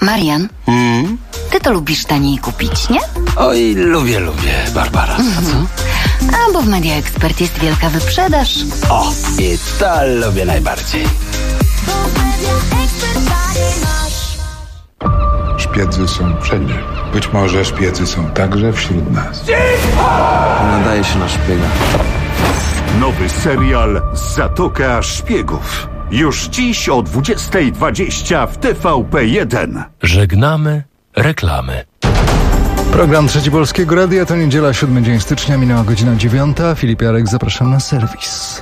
Marian, ty to lubisz taniej kupić, nie? Oj, lubię, Barbara. A co? A bo w Media Expert jest wielka wyprzedaż. O, i to lubię najbardziej. Szpiedzy są wszędzie. Być może szpiedzy są także wśród nas. Nadaje się na szpiega. Nowy serial Zatoka Szpiegów. Już dziś o 20:20 w TVP1. Żegnamy reklamy. Program Trzeci Polskiego Radia to niedziela, 7 dzień stycznia, minęła godzina 9. Filip Jarek, zapraszam na serwis.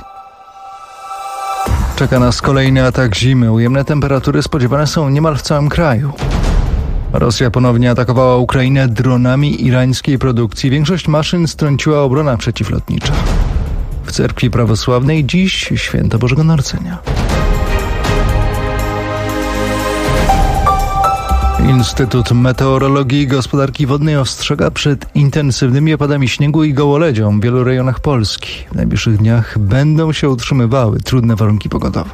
Czeka nas kolejny atak zimy. Ujemne temperatury spodziewane są niemal w całym kraju. Rosja ponownie atakowała Ukrainę dronami irańskiej produkcji. Większość maszyn strąciła obrona przeciwlotnicza. W cerkwi prawosławnej dziś święto Bożego Narodzenia. Instytut Meteorologii i Gospodarki Wodnej ostrzega przed intensywnymi opadami śniegu i gołoledzią w wielu rejonach Polski. W najbliższych dniach będą się utrzymywały trudne warunki pogodowe.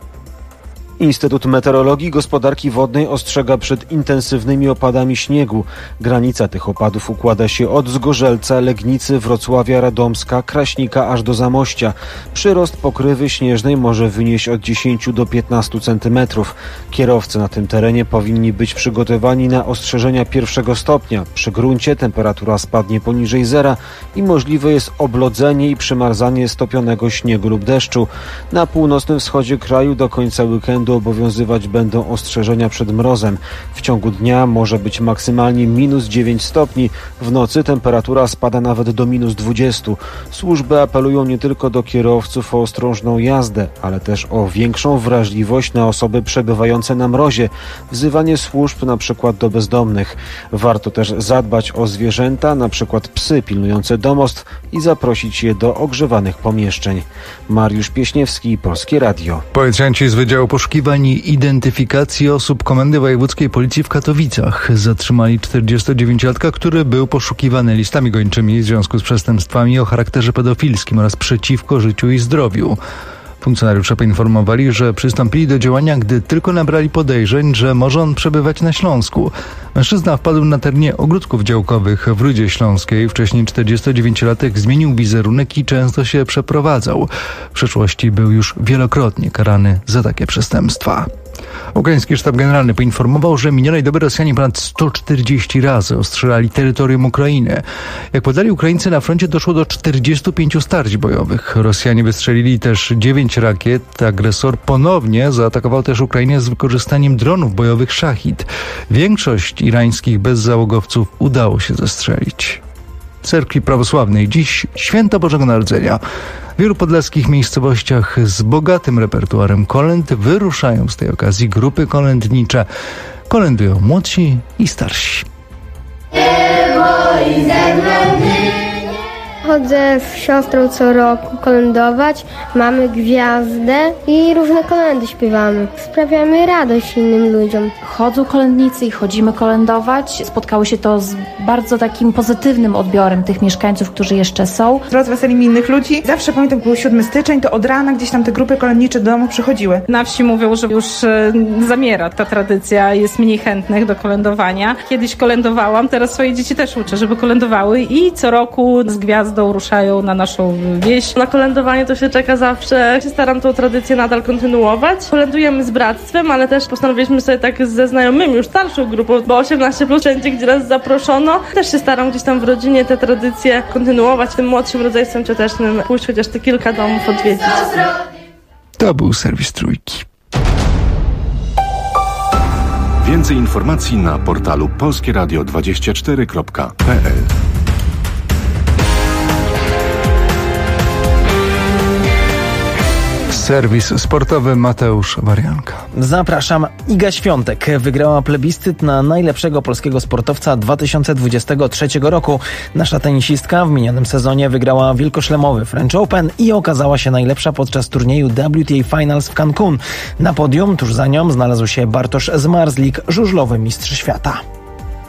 Instytut Meteorologii i Gospodarki Wodnej ostrzega przed intensywnymi opadami śniegu. Granica tych opadów układa się od Zgorzelca, Legnicy, Wrocławia, Radomska, Kraśnika aż do Zamościa. Przyrost pokrywy śnieżnej może wynieść od 10 do 15 cm. Kierowcy na tym terenie powinni być przygotowani na ostrzeżenia pierwszego stopnia. Przy gruncie temperatura spadnie poniżej zera i możliwe jest oblodzenie i przymarzanie stopionego śniegu lub deszczu. Na północnym wschodzie kraju do końca weekendu obowiązywać będą ostrzeżenia przed mrozem. W ciągu dnia może być maksymalnie -9 stopni. W nocy temperatura spada nawet do -20. Służby apelują nie tylko do kierowców o ostrożną jazdę, ale też o większą wrażliwość na osoby przebywające na mrozie. Wzywanie służb na przykład do bezdomnych. Warto też zadbać o zwierzęta, na przykład psy pilnujące domostw i zaprosić je do ogrzewanych pomieszczeń. Mariusz Pieśniewski, Polskie Radio. Policjanci z Wydziału Poszukiwań i Identyfikacji Osób Komendy Wojewódzkiej Policji w Katowicach zatrzymali 49-latka, który był poszukiwany listami gończymi w związku z przestępstwami o charakterze pedofilskim oraz przeciwko życiu i zdrowiu. Funkcjonariusze poinformowali, że przystąpili do działania, gdy tylko nabrali podejrzeń, że może on przebywać na Śląsku. Mężczyzna wpadł na terenie ogródków działkowych w Rudzie Śląskiej. Wcześniej 49-latek zmienił wizerunek i często się przeprowadzał. W przeszłości był już wielokrotnie karany za takie przestępstwa. Ukraiński Sztab Generalny poinformował, że minionej doby Rosjanie ponad 140 razy ostrzelali terytorium Ukrainy. Jak podali Ukraińcy, na froncie doszło do 45 starć bojowych. Rosjanie wystrzelili też 9 rakiet. Agresor ponownie zaatakował też Ukrainę z wykorzystaniem dronów bojowych Szachid. Większość irańskich bezzałogowców udało się zestrzelić. W cerkwi prawosławnej dziś święto Bożego Narodzenia. W wielu podlaskich miejscowościach z bogatym repertuarem kolęd wyruszają z tej okazji grupy kolędnicze. Kolędują młodsi i starsi. Chodzę z siostrą co roku kolędować, mamy gwiazdę i różne kolędy śpiewamy. Sprawiamy radość innym ludziom. Chodzą kolędnicy i chodzimy kolędować. Spotkało się to z bardzo takim pozytywnym odbiorem tych mieszkańców, którzy jeszcze są. Rozweselimy innych ludzi. Zawsze pamiętam, był 7 styczeń, to od rana gdzieś tam te grupy kolędnicze do domu przychodziły. Na wsi mówią, że już zamiera ta tradycja, jest mniej chętnych do kolędowania. Kiedyś kolędowałam, teraz swoje dzieci też uczę, żeby kolędowały i co roku z gwiazdą ruszają na naszą wieś. Na kolędowanie to się czeka zawsze. Się staram tą tradycję nadal kontynuować. Kolędujemy z bractwem, ale też postanowiliśmy sobie tak ze znajomymi, już starszą grupą, bo 18+ wszędzie, gdzie nas zaproszono. Też się staram gdzieś tam w rodzinie te tradycje kontynuować. Tym młodszym rodzeństwem ciotecznym pójść chociaż te kilka domów odwiedzić. To był serwis Trójki. Więcej informacji na portalu polskieradio24.pl. Serwis sportowy Mateusz Warianka. Zapraszam. Iga Świątek wygrała plebiscyt na najlepszego polskiego sportowca 2023 roku. Nasza tenisistka w minionym sezonie wygrała wielkoszlemowy French Open i okazała się najlepsza podczas turnieju WTA Finals w Cancun. Na podium tuż za nią znalazł się Bartosz Zmarzlik, żużlowy mistrz świata.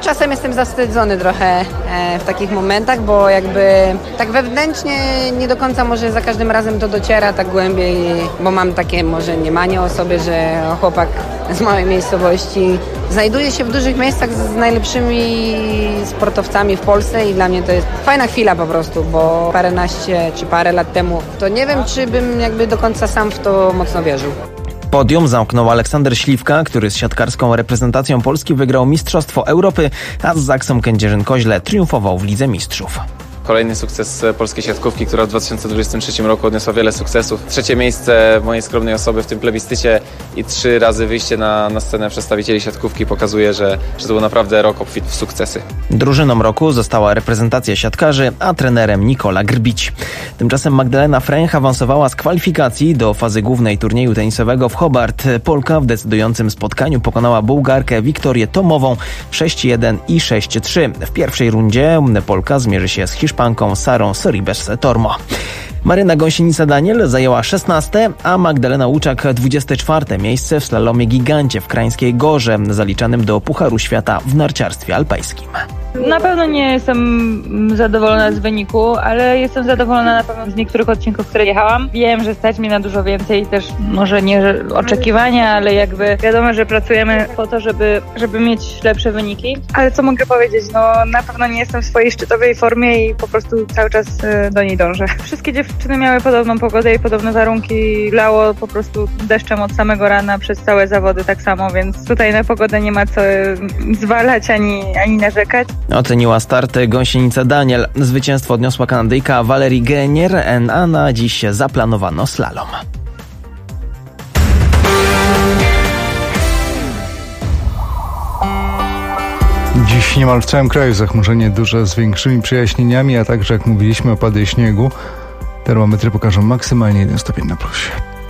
Czasem jestem zawstydzony trochę w takich momentach, bo jakby tak wewnętrznie nie do końca może za każdym razem to dociera tak głębiej, bo mam takie może mniemanie o sobie, że chłopak z małej miejscowości znajduje się w dużych miejscach z najlepszymi sportowcami w Polsce i dla mnie to jest fajna chwila po prostu, bo paręnaście czy parę lat temu to nie wiem, czy bym jakby do końca sam w to mocno wierzył. Podium zamknął Aleksander Śliwka, który z siatkarską reprezentacją Polski wygrał Mistrzostwo Europy, a z Zaksą Kędzierzyn-Koźle triumfował w Lidze Mistrzów. Kolejny sukces polskiej siatkówki, która w 2023 roku odniosła wiele sukcesów. 3. miejsce mojej skromnej osoby w tym plebiscycie i 3 razy wyjście na scenę przedstawicieli siatkówki pokazuje, że to był naprawdę rok obfit w sukcesy. Drużyną roku została reprezentacja siatkarzy, a trenerem Nikola Grbić. Tymczasem Magdalena Fręch awansowała z kwalifikacji do fazy głównej turnieju tenisowego w Hobart. Polka w decydującym spotkaniu pokonała Bułgarkę Wiktorię Tomową 6-1 i 6-3. W pierwszej rundzie Polka zmierzy się z Hiszpanką Sarą Sorribes-Tormo. Maryna Gąsienica-Daniel zajęła 16, a Magdalena Łuczak 24 miejsce w slalomie gigancie w Krańskiej Gorze, zaliczanym do Pucharu Świata w narciarstwie alpejskim. Na pewno nie jestem zadowolona z wyniku, ale jestem zadowolona na pewno z niektórych odcinków, które jechałam. Wiem, że stać mi na dużo więcej, też może nie oczekiwania, ale jakby wiadomo, że pracujemy po to, żeby mieć lepsze wyniki. Ale co mogę powiedzieć, no na pewno nie jestem w swojej szczytowej formie i po prostu cały czas do niej dążę. Wszystkie dziewczyny miały podobną pogodę i podobne warunki. Lało po prostu deszczem od samego rana przez całe zawody tak samo, więc tutaj na pogodę nie ma co zwalać ani narzekać. Oceniła starty Gąsienica Daniel. Zwycięstwo odniosła Kanadyjka Valerie Grenier, a na dziś zaplanowano slalom. Dziś niemal w całym kraju zachmurzenie duże z większymi przejaśnieniami, a także, jak mówiliśmy, opady śniegu. Termometry pokażą maksymalnie 1 stopień na plusie.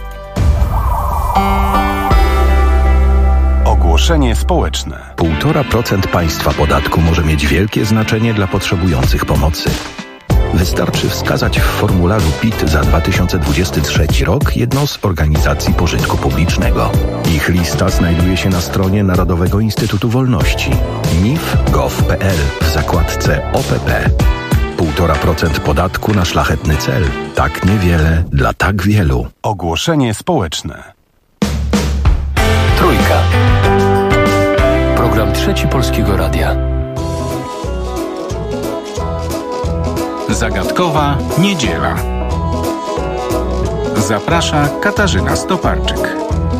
Ogłoszenie społeczne. 1,5% państwa podatku może mieć wielkie znaczenie dla potrzebujących pomocy. Wystarczy wskazać w formularzu PIT za 2023 rok jedną z organizacji pożytku publicznego. Ich lista znajduje się na stronie Narodowego Instytutu Wolności nif.gov.pl w zakładce OPP. 1,5% podatku na szlachetny cel. Tak niewiele dla tak wielu. Ogłoszenie społeczne. Trójka. Program Trzeci Polskiego Radia. Zagadkowa niedziela. Zaprasza Katarzyna Stoparczyk.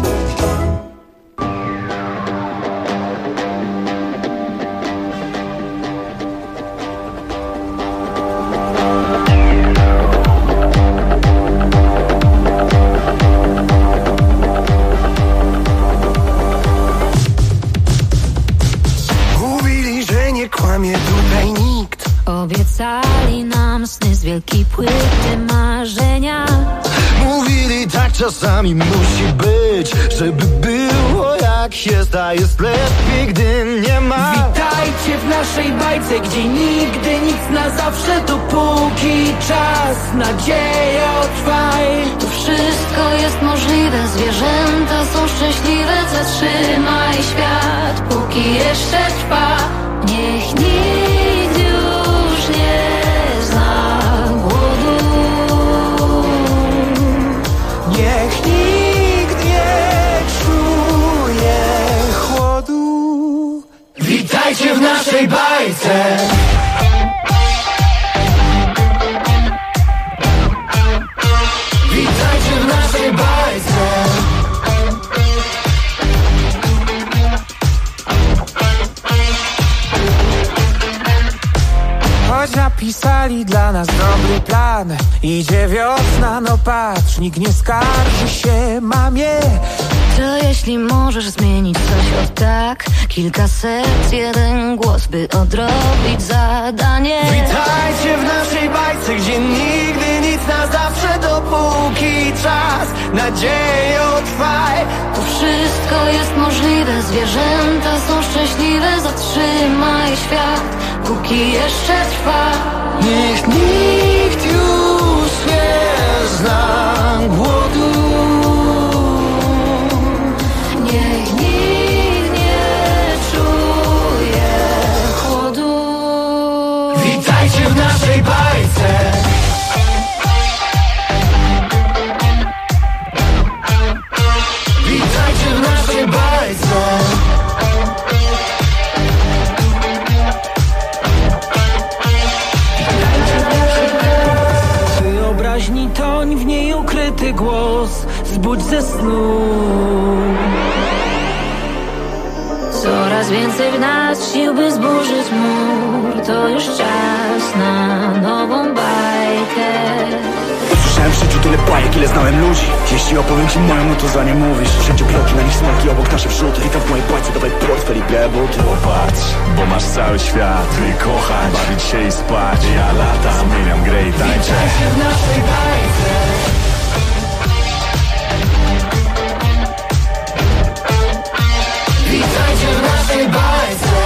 Obiecali nam sny z wielkiej płyty marzenia. Mówili tak czasami musi być, żeby było jak jest, a jest lepiej, gdy nie ma. Witajcie w naszej bajce, gdzie nigdy nic na zawsze, dopóki czas, nadzieja trwaj. Tu wszystko jest możliwe, zwierzęta są szczęśliwe. Zatrzymaj świat, póki jeszcze trwa. Niech nikt już nie zna głodu. Niech nikt nie czuje chłodu. Witajcie w naszej bajce. Witajcie w naszej bajce. Choć napisali dla nas dobry plan, idzie wiosna, no patrz, nikt nie skarży się mamie. To jeśli możesz zmienić coś od tak, kilka serc, jeden głos, by odrobić zadanie. Witajcie w naszej bajce, gdzie nigdy nic na zawsze, dopóki czas, nadzieją trwaj. Tu wszystko jest możliwe, zwierzęta są szczęśliwe. Zatrzymaj świat, póki jeszcze trwa. Niech nikt już nie zna głodu. Niech nikt nie czuje wybudź ze snu. Coraz więcej w nas sił, by zburzyć mur. To już czas na nową bajkę. Słyszałem w życiu tyle bajek, ile znałem ludzi. Jeśli opowiem ci moją, no to za nie mówisz. Wszędzie bloki, na nich smaki, obok nasze wrzuty. Witam w mojej bajce, dawaj portfel i buty. Popatrz, bo masz cały świat. Wykochać, bawić się i spać. Ja latam, zmieniam grę i tańczę. Witajcie w naszej bajce. Witajcie w naszej bajce.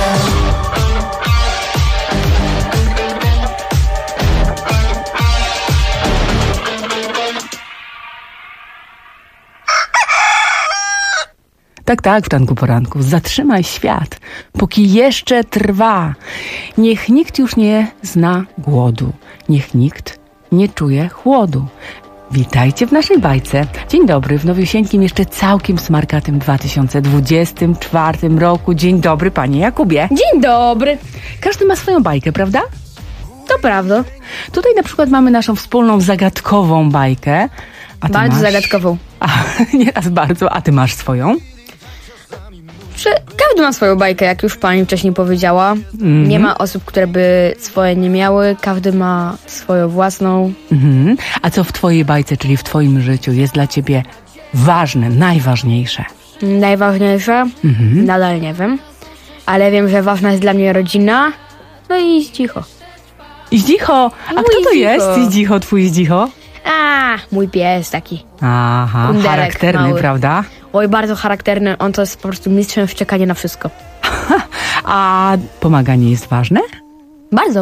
Tak, Wczanku Poranku, zatrzymaj świat, póki jeszcze trwa. Niech nikt już nie zna głodu, niech nikt nie czuje chłodu. Witajcie w naszej bajce. Dzień dobry, w nowiusieńkim, jeszcze całkiem smarkatym 2024 roku. Dzień dobry, panie Jakubie. Dzień dobry. Każdy ma swoją bajkę, prawda? To prawda. Tutaj na przykład mamy naszą wspólną zagadkową bajkę. A ty bardzo masz... zagadkową. Nieraz bardzo, a ty masz swoją? Każdy ma swoją bajkę, jak już pani wcześniej powiedziała. Nie ma osób, które by swoje nie miały. Każdy ma swoją własną. A co w twojej bajce, czyli w twoim życiu jest dla ciebie ważne, najważniejsze? Najważniejsze? Nadal nie wiem. Ale wiem, że ważna jest dla mnie rodzina. No i Zdzicho. Zdzicho? A kto to jest Zdzicho, twój Zdzicho? Mój pies taki. Aha, kundelek charakterny, mały. Prawda? Oj, bardzo charakterny. On to jest po prostu mistrzem w czekaniu na wszystko. A pomaganie jest ważne? Bardzo.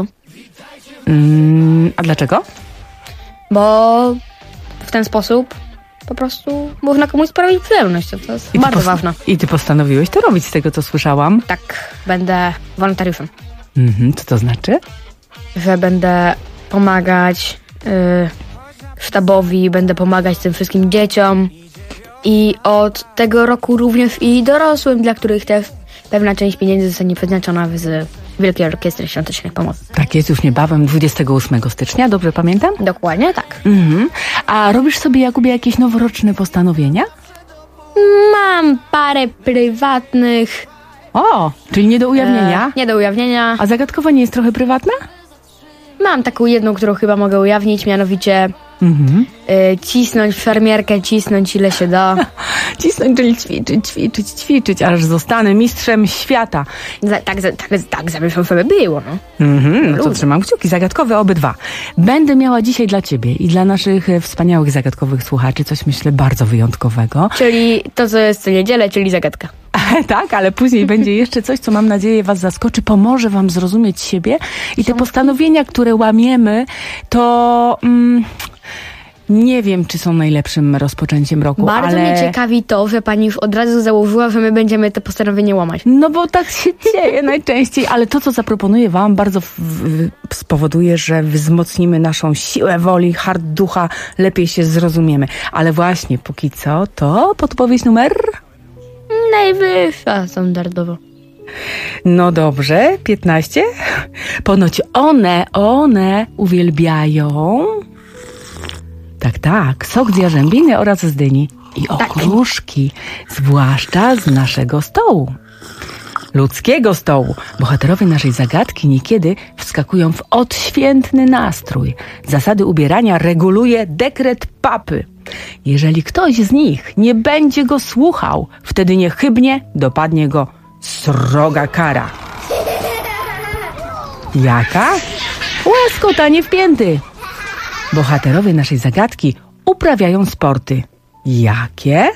A dlaczego? Bo w ten sposób po prostu można komuś sprawić przyjemność. To jest bardzo ważne. I ty postanowiłeś to robić, z tego co słyszałam? Tak, będę wolontariuszem. Co to znaczy? Że będę pomagać sztabowi, będę pomagać tym wszystkim dzieciom i od tego roku również i dorosłym, dla których też pewna część pieniędzy zostanie przeznaczona z Wielkiej Orkiestry Świątecznej Pomocy. Tak jest, już niebawem 28 stycznia, dobrze pamiętam? Dokładnie tak. A robisz sobie, Jakubie, jakieś noworoczne postanowienia? Mam parę prywatnych. O, czyli nie do ujawnienia? Nie do ujawnienia. A zagadkowa nie jest trochę prywatna? Mam taką jedną, którą chyba mogę ujawnić, mianowicie cisnąć w szermierkę, cisnąć ile się da. Cisnąć, czyli ćwiczyć, aż zostanę mistrzem świata. Tak zamierzam sobie było, no. No to trzymam kciuki, zagadkowe obydwa. Będę miała dzisiaj dla ciebie i dla naszych wspaniałych zagadkowych słuchaczy coś, myślę, bardzo wyjątkowego. Czyli to, co jest co niedzielę, czyli zagadka. Tak, ale później będzie jeszcze coś, co mam nadzieję was zaskoczy, pomoże wam zrozumieć siebie i te postanowienia, które łamiemy, to nie wiem, czy są najlepszym rozpoczęciem roku, Bardzo mnie ciekawi to, że pani już od razu założyła, że my będziemy te postanowienia łamać. No bo tak się dzieje najczęściej, ale to, co zaproponuję wam, bardzo spowoduje, że wzmocnimy naszą siłę woli, hart ducha, lepiej się zrozumiemy. Ale właśnie, póki co, to podpowiedź numer... Najwyższa standardowo. No dobrze, 15. Ponoć one uwielbiają... Tak, sok z jarzębiny oraz z dyni i okruszki, zwłaszcza z naszego stołu. Ludzkiego stołu. Bohaterowie naszej zagadki niekiedy wskakują w odświętny nastrój. Zasady ubierania reguluje dekret papy. Jeżeli ktoś z nich nie będzie go słuchał, wtedy niechybnie dopadnie go sroga kara. Jaka? Łaskotanie w pięty. Bohaterowie naszej zagadki uprawiają sporty. Jakie?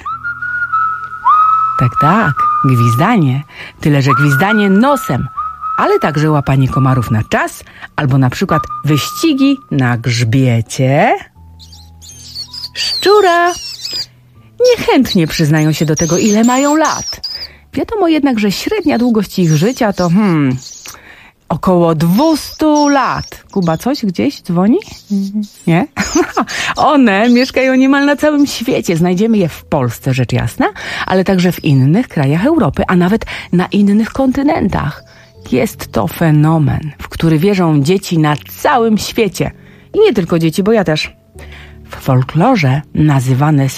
Tak, gwizdanie. Tyle, że gwizdanie nosem, ale także łapanie komarów na czas, albo na przykład wyścigi na grzbiecie szczura. Niechętnie przyznają się do tego, ile mają lat. Wiadomo jednak, że średnia długość ich życia to około 200 lat. Kuba, coś gdzieś dzwoni? Nie? One mieszkają niemal na całym świecie. Znajdziemy je w Polsce, rzecz jasna, ale także w innych krajach Europy, a nawet na innych kontynentach. Jest to fenomen, w który wierzą dzieci na całym świecie. I nie tylko dzieci, bo ja też. W folklorze nazywane są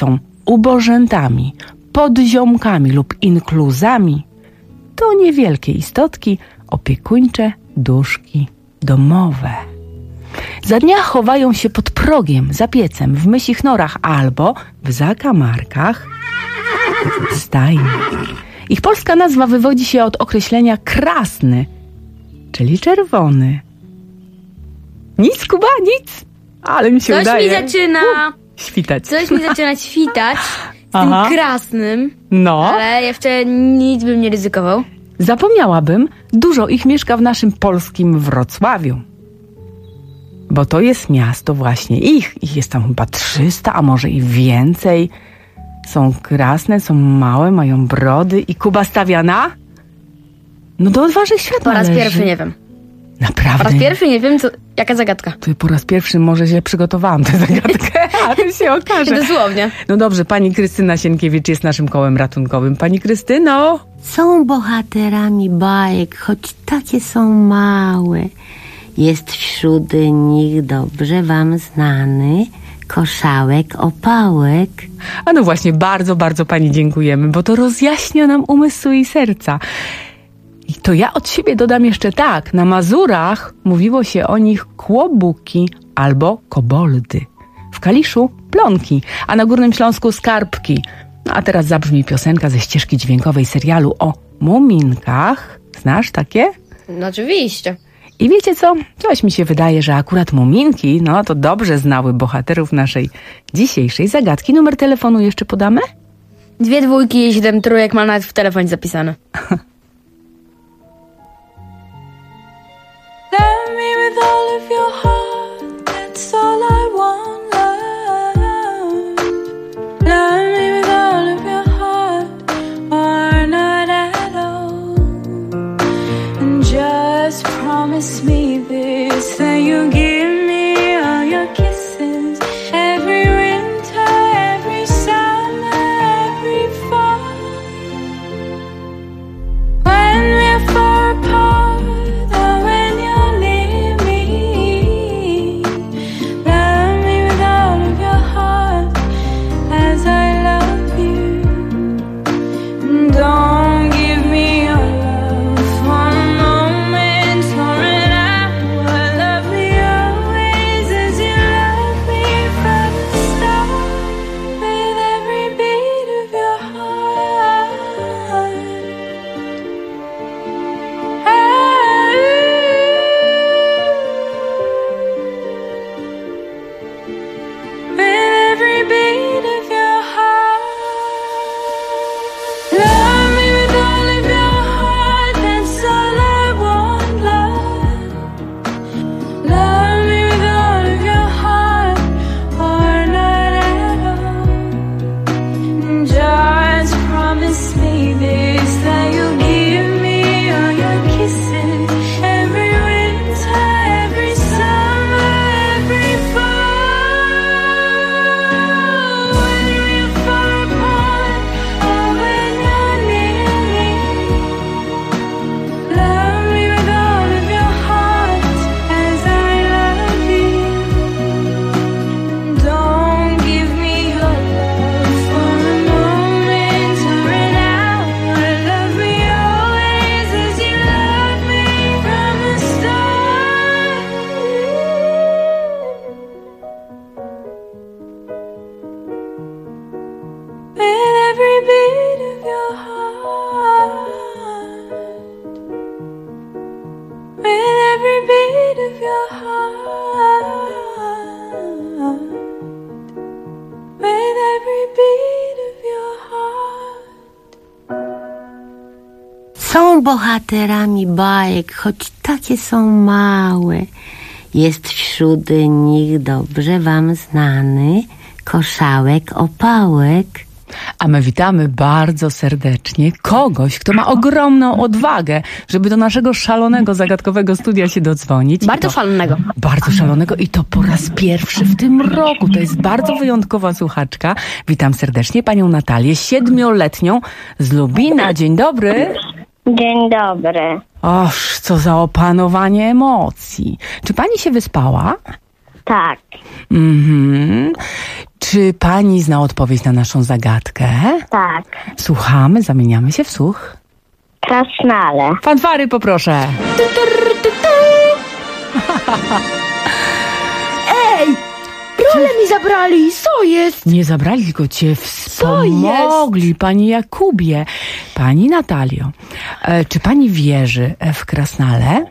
ubożętami, podziomkami lub inkluzami, to niewielkie istotki opiekuńcze, duszki domowe. Za dnia chowają się pod progiem, za piecem, w mysich norach albo w zakamarkach stajni. Ich polska nazwa wywodzi się od określenia krasny, czyli czerwony. Nic, Kuba, nic. Ale mi się udaje. Coś mi zaczyna świtać. Coś mi zaczyna świtać z tym krasnym. No. Ale jeszcze nic bym nie ryzykował. Zapomniałabym, dużo ich mieszka w naszym polskim Wrocławiu. Bo to jest miasto właśnie ich. Ich jest tam chyba 300, a może i więcej. Są krasne, są małe, mają brody. I Kuba stawia na? No do odważnych świat Po raz należy. pierwszy nie wiem. Naprawdę? Po raz pierwszy nie wiem, jaka zagadka. To po raz pierwszy może źle przygotowałam tę zagadkę, ale się okaże. Dosłownie. No dobrze, pani Krystyna Sienkiewicz jest naszym kołem ratunkowym. Pani Krystyno? Są bohaterami bajek, choć takie są małe. Jest wśród nich dobrze wam znany koszałek opałek. A no właśnie, bardzo, bardzo pani dziękujemy, bo to rozjaśnia nam umysł i serca. I to ja od siebie dodam jeszcze tak. Na Mazurach mówiło się o nich kłobuki albo koboldy. W Kaliszu plonki, a na Górnym Śląsku skarbki. No a teraz zabrzmi piosenka ze ścieżki dźwiękowej serialu o muminkach. Znasz takie? No oczywiście. I wiecie co? Coś mi się wydaje, że akurat muminki, no to dobrze znały bohaterów naszej dzisiejszej zagadki. Numer telefonu jeszcze podamy? 2 dwójki i 7 trójek mam nawet w telefonie zapisane. Love me with all of your heart, that's all I want, love. Love me with all of your heart, or not at all. And just promise me this, that you'll give me all your kisses, every winter, every summer, every fall. When we're far apart, don't give me your love for a moment or an hour. Love me always as you love me from the start, with every beat of your heart. With every beat of your heart. Love me with all of your heart, that's all I want, love. Love me with all of your heart, or not at all. Just promise me this, that you'll give me all your kisses, every winter, every summer, every fall. When we're far apart, or when you're near me, love me with all of your heart, as I love you. Don't give me your love for a moment or an hour. Love me always as you love me from the start. With every beat of your heart, with every beat of your heart, with every beat of your heart. Są bohaterami bajek, choć takie są małe. Jest wśród nich dobrze wam znany koszałek opałek. A my witamy bardzo serdecznie kogoś, kto ma ogromną odwagę, żeby do naszego szalonego, zagadkowego studia się dodzwonić. Bardzo szalonego. Bardzo szalonego i to po raz pierwszy w tym roku. To jest bardzo wyjątkowa słuchaczka. Witam serdecznie panią Natalię, 7-letnią z Lubina. Dzień dobry. Dzień dobry. Oż, co za opanowanie emocji. Czy pani się wyspała? Tak. Czy pani zna odpowiedź na naszą zagadkę? Tak. Słuchamy, zamieniamy się w słuch. Krasnale. Fanfary poproszę. Ej! Rolę mi zabrali, co jest? Nie zabrali, tylko cię wspomogli, pani Jakubie. Pani Natalio, czy pani wierzy w krasnale?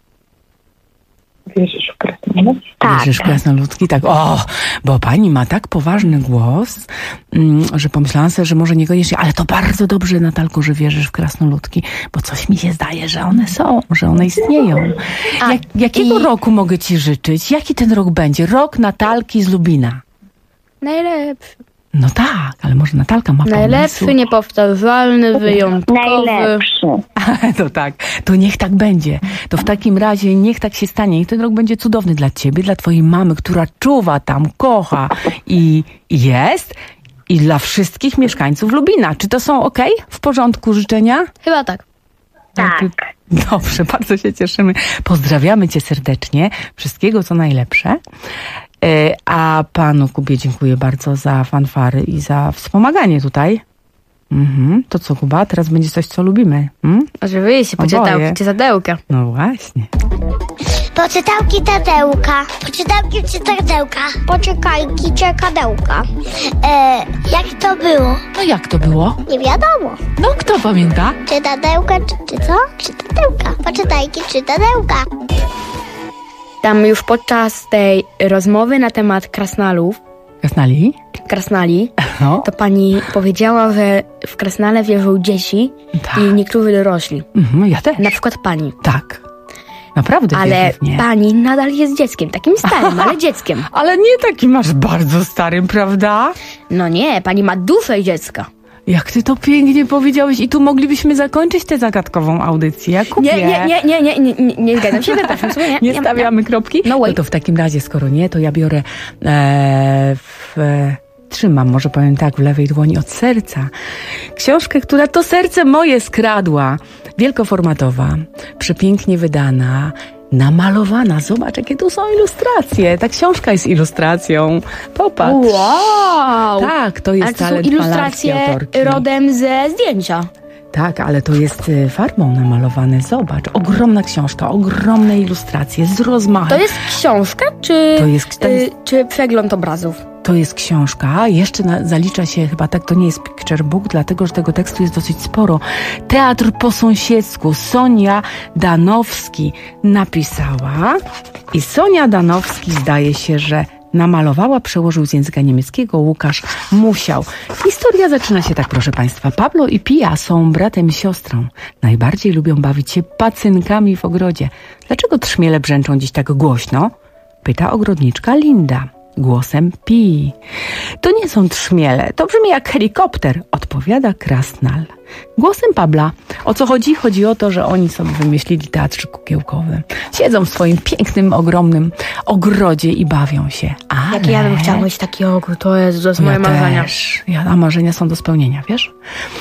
Wierzysz w krasnale? Tak. Wierzysz w krasnoludki? Tak. O, bo pani ma tak poważny głos, że pomyślałam sobie, że może niekoniecznie, ale to bardzo dobrze, Natalko, że wierzysz w krasnoludki, bo coś mi się zdaje, że one są, że one istnieją. Jakiego roku mogę ci życzyć? Jaki ten rok będzie? Rok Natalki z Lubina. Najlepszy. No tak, ale może Natalka ma pomysł. Najlepszy, niepowtarzalny, wyjątkowy. Najlepszy. To tak, to niech tak będzie. To w takim razie niech tak się stanie. I ten rok będzie cudowny dla ciebie, dla twojej mamy, która czuwa tam, kocha i jest. I dla wszystkich mieszkańców Lubina. Czy to są okej? W porządku życzenia? Chyba tak. Tak. Dobrze, bardzo się cieszymy. Pozdrawiamy cię serdecznie. Wszystkiego co najlepsze. A panu Kubie dziękuję bardzo za fanfary i za wspomaganie tutaj. To co, Kuba? Teraz będzie coś, co lubimy. Oczywiście, poczytałki Tadełka. No właśnie. Poczytałki Tadełka. Poczytałki Tadełka. Poczekajki Kadełka. Jak to było? No jak to było? Nie wiadomo. No kto pamięta? Czy Tadełka, czy co? Czy Tadełka. Poczytajki czy Tadełka. Tam już podczas tej rozmowy na temat krasnalów, krasnali, no. To pani powiedziała, że w krasnale wierzą dzieci i niektórzy dorośli. Ja też. Na przykład pani. Tak. Naprawdę ale nie. Pani nadal jest dzieckiem, takim starym, ale dzieckiem. Ale nie takim masz bardzo starym, prawda? No nie, pani ma duszę dziecka. Jak ty to pięknie powiedziałeś i tu moglibyśmy zakończyć tę zagadkową audycję. Jakubie. Nie zgadzam się, przepraszam sobie. Nie stawiamy kropki? No to w takim razie, skoro nie, to ja biorę trzymam, może powiem tak, w lewej dłoni od serca książkę, która to serce moje skradła. Wielkoformatowa, przepięknie wydana, namalowana. Zobacz, jakie tu są ilustracje. Ta książka jest ilustracją. Popatrz. Wow! Tak, to jest talent ilustracje autorki. rodem ze zdjęcia. Tak, ale to jest farbą namalowane. Zobacz, ogromna książka, ogromne ilustracje z rozmachem. To jest książka, czy przegląd obrazów? To jest książka, jeszcze zalicza się chyba tak, to nie jest picture book, dlatego, że tego tekstu jest dosyć sporo. Teatr po sąsiedzku. Sonia Danowski napisała i Sonia Danowski zdaje się, że namalowała, przełożył z języka niemieckiego Łukasz Musiał. Historia zaczyna się tak, proszę Państwa. Pablo i Pia są bratem i siostrą. Najbardziej lubią bawić się pacynkami w ogrodzie. Dlaczego trzmiele brzęczą dziś tak głośno? Pyta ogrodniczka Linda. Głosem Pi. To nie są trzmiele, to brzmi jak helikopter, odpowiada krasnal. Głosem Pabla. O co chodzi? Chodzi o to, że oni sobie wymyślili teatr kukiełkowy. Siedzą w swoim pięknym, ogromnym ogrodzie i bawią się. Ale... Jak ja bym chciała mieć taki ogród, to jest moje marzenia. A marzenia są do spełnienia, wiesz?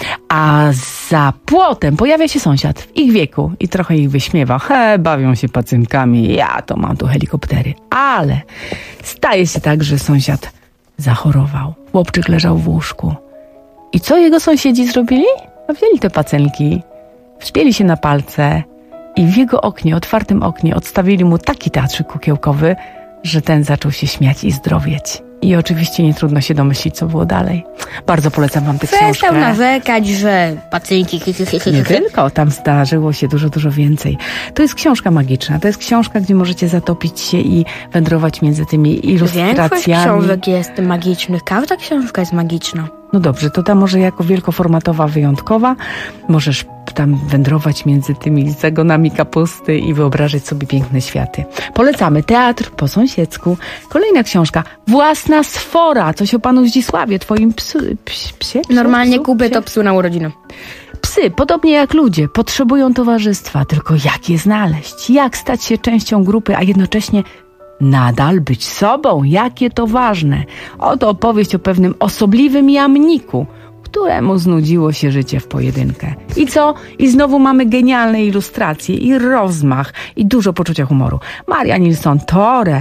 A za płotem pojawia się sąsiad w ich wieku i trochę ich wyśmiewa. Bawią się pacynkami, ja to mam tu helikoptery. Ale staje się tak, że sąsiad zachorował. Chłopczyk leżał w łóżku. I co jego sąsiedzi zrobili? Wzięli te pacynki, wspięli się na palce i w jego oknie, otwartym oknie, odstawili mu taki teatrzyk kukiełkowy, że ten zaczął się śmiać i zdrowieć. I oczywiście nie trudno się domyślić, co było dalej. Bardzo polecam wam tę książkę. Przestał narzekać, że pacynki... Nie tylko, tam zdarzyło się dużo więcej. To jest książka magiczna. To jest książka, gdzie możecie zatopić się i wędrować między tymi ilustracjami. Większość książek jest magicznych. Każda książka jest magiczna. No dobrze, to ta może jako wielkoformatowa, wyjątkowa. Możesz tam wędrować między tymi zagonami kapusty i wyobrażać sobie piękne światy. Polecamy Teatr po sąsiedzku. Kolejna książka. Własna sfora. Coś o panu Zdzisławie, twoim psie? Normalnie kupię to psu na urodziny. Psy, podobnie jak ludzie, potrzebują towarzystwa. Tylko jak je znaleźć? Jak stać się częścią grupy, a jednocześnie nadal być sobą? Jakie to ważne? Oto opowieść o pewnym osobliwym jamniku, któremu znudziło się życie w pojedynkę. I co? I znowu mamy genialne ilustracje i rozmach i dużo poczucia humoru. Maria Nilsson-Tore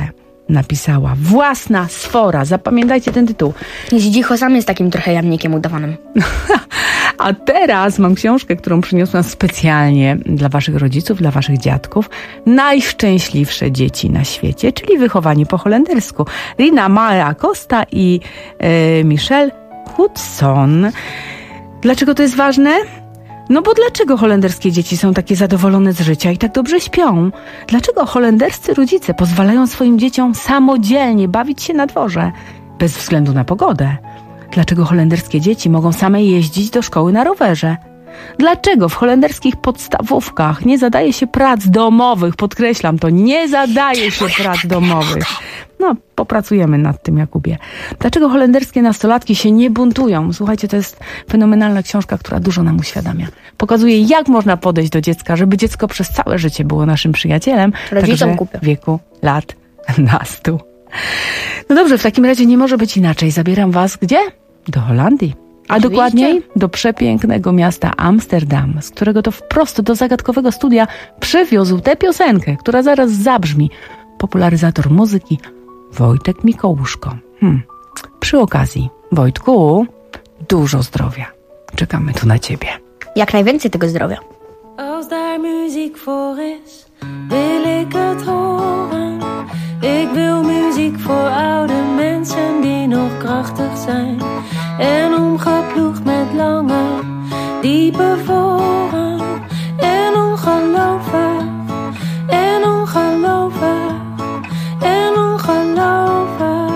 napisała. Własna sfora. Zapamiętajcie ten tytuł. Zdzicho sam jest takim trochę jamnikiem udawanym. A teraz mam książkę, którą przyniosłam specjalnie dla waszych rodziców, dla waszych dziadków. Najszczęśliwsze dzieci na świecie, czyli Wychowanie po holendersku. Rina Mae Acosta i Michelle Hudson. Dlaczego to jest ważne? No bo dlaczego holenderskie dzieci są takie zadowolone z życia i tak dobrze śpią? Dlaczego holenderscy rodzice pozwalają swoim dzieciom samodzielnie bawić się na dworze, bez względu na pogodę? Dlaczego holenderskie dzieci mogą same jeździć do szkoły na rowerze? Dlaczego w holenderskich podstawówkach nie zadaje się prac domowych? Podkreślam to, nie zadaje się prac domowych. No, popracujemy nad tym, Jakubie. Dlaczego holenderskie nastolatki się nie buntują? Słuchajcie, to jest fenomenalna książka, która dużo nam uświadamia. Pokazuje, jak można podejść do dziecka, żeby dziecko przez całe życie było naszym przyjacielem. Rodzicom kupię. W wieku lat nastu. No dobrze, w takim razie nie może być inaczej. Zabieram was gdzie? Do Holandii. A dokładniej do przepięknego miasta Amsterdam, z którego to wprost do zagadkowego studia przywiózł tę piosenkę, która zaraz zabrzmi. Popularyzator muzyki Wojtek Mikołuszko. Przy okazji, Wojtku, dużo zdrowia. Czekamy tu na ciebie. Jak najwięcej tego zdrowia. Als daar muziek voor is, wil ik het horen. Ik wil muziek voor oude mensen die nog krachtig zijn. En omgeploegd met lange, diepe voren. En ongelooflijk, en ongelooflijk, en ongelooflijk.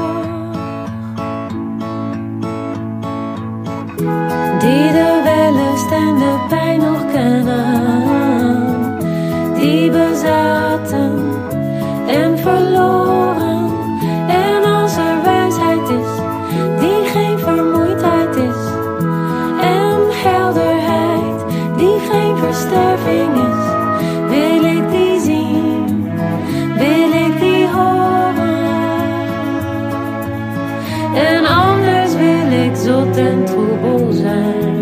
Die de wellust en de pijn nog kennen. Die bezaten en verloren. En als er wijsheid is, die geen vermoeidheid is. En helderheid, die geen versterving is. Wil ik die zien, wil ik die horen. En anders wil ik zot en troebel zijn.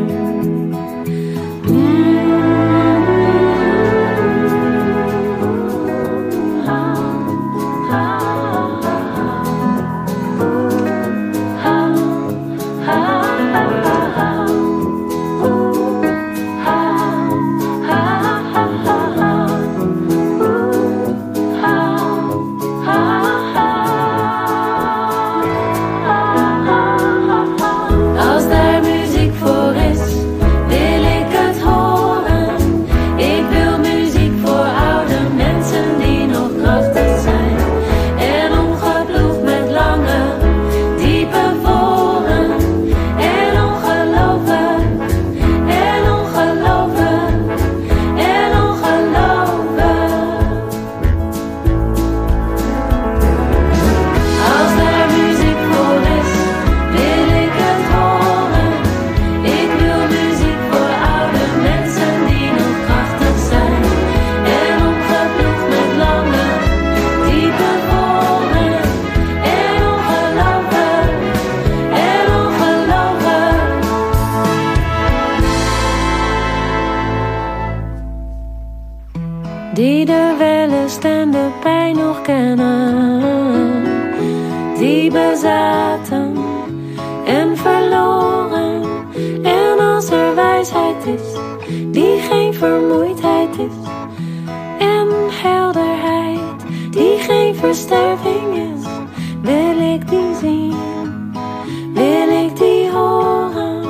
Die de wellust en de pijn nog kennen. Die bezaten en verloren. En als er wijsheid is, die geen vermoeidheid is. En helderheid, die geen versterving is. Wil ik die zien, wil ik die horen.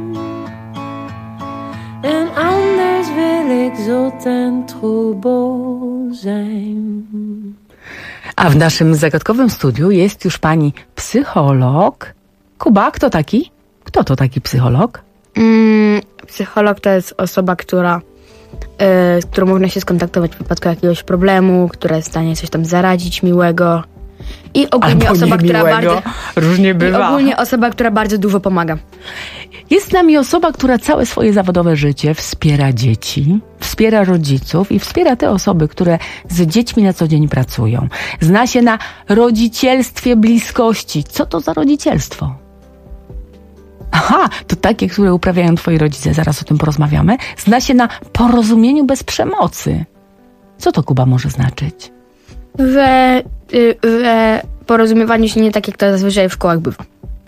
En anders wil ik zot en troebel zijn. A w naszym zagadkowym studiu jest już pani psycholog. Kuba, kto taki? Kto to taki psycholog? Psycholog to jest osoba, z którą można się skontaktować w przypadku jakiegoś problemu, która jest w stanie coś tam zaradzić miłego. I ogólnie albo osoba, która bardzo różnie bywa. I ogólnie osoba, która bardzo dużo pomaga. Jest z nami osoba, która całe swoje zawodowe życie wspiera dzieci, wspiera rodziców i wspiera te osoby, które z dziećmi na co dzień pracują. Zna się na rodzicielstwie bliskości. Co to za rodzicielstwo? Aha, to takie, które uprawiają twoi rodzice. Zaraz o tym porozmawiamy. Zna się na porozumieniu bez przemocy. Co to, Kuba, może znaczyć? że porozumiewanie się nie tak, jak to zazwyczaj w szkołach bywa.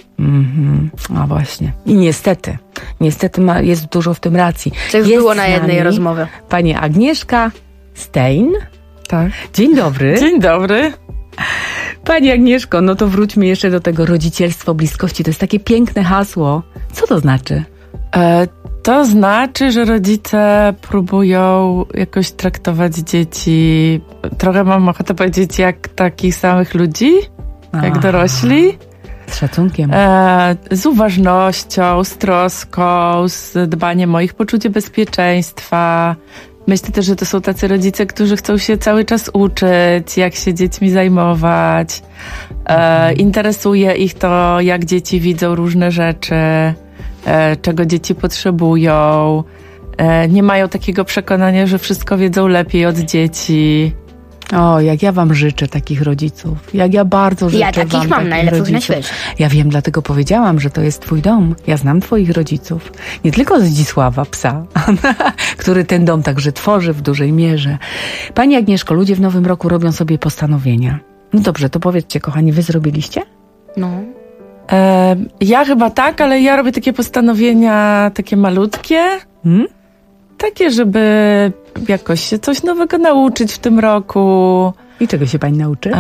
A właśnie. I niestety jest dużo w tym racji. To już jest było na jednej rozmowie. Pani Agnieszka Stein. Tak. Dzień dobry. Dzień dobry. Pani Agnieszko, no to wróćmy jeszcze do tego rodzicielstwo bliskości. To jest takie piękne hasło. Co to znaczy? To znaczy, że rodzice próbują jakoś traktować dzieci, trochę mam ochotę powiedzieć, jak takich samych ludzi, jak dorośli. Z szacunkiem. Z uważnością, z troską, z dbaniem o ich poczucie bezpieczeństwa. Myślę też, że to są tacy rodzice, którzy chcą się cały czas uczyć, jak się dziećmi zajmować. Interesuje ich to, jak dzieci widzą różne rzeczy, czego dzieci potrzebują. Nie mają takiego przekonania, że wszystko wiedzą lepiej od dzieci. O, jak ja wam życzę takich rodziców. Jak ja bardzo życzę wam takich rodziców. Ja takich mam najlepszych na świecie. Ja wiem, dlatego powiedziałam, że to jest twój dom. Ja znam twoich rodziców. Nie tylko Zdzisława, psa, który ten dom także tworzy w dużej mierze. Pani Agnieszko, ludzie w nowym roku robią sobie postanowienia. No dobrze, to powiedzcie, kochani, wy zrobiliście? No. Ja chyba tak, ale ja robię takie postanowienia, takie malutkie. Takie, żeby jakoś się coś nowego nauczyć w tym roku. I czego się pani nauczy?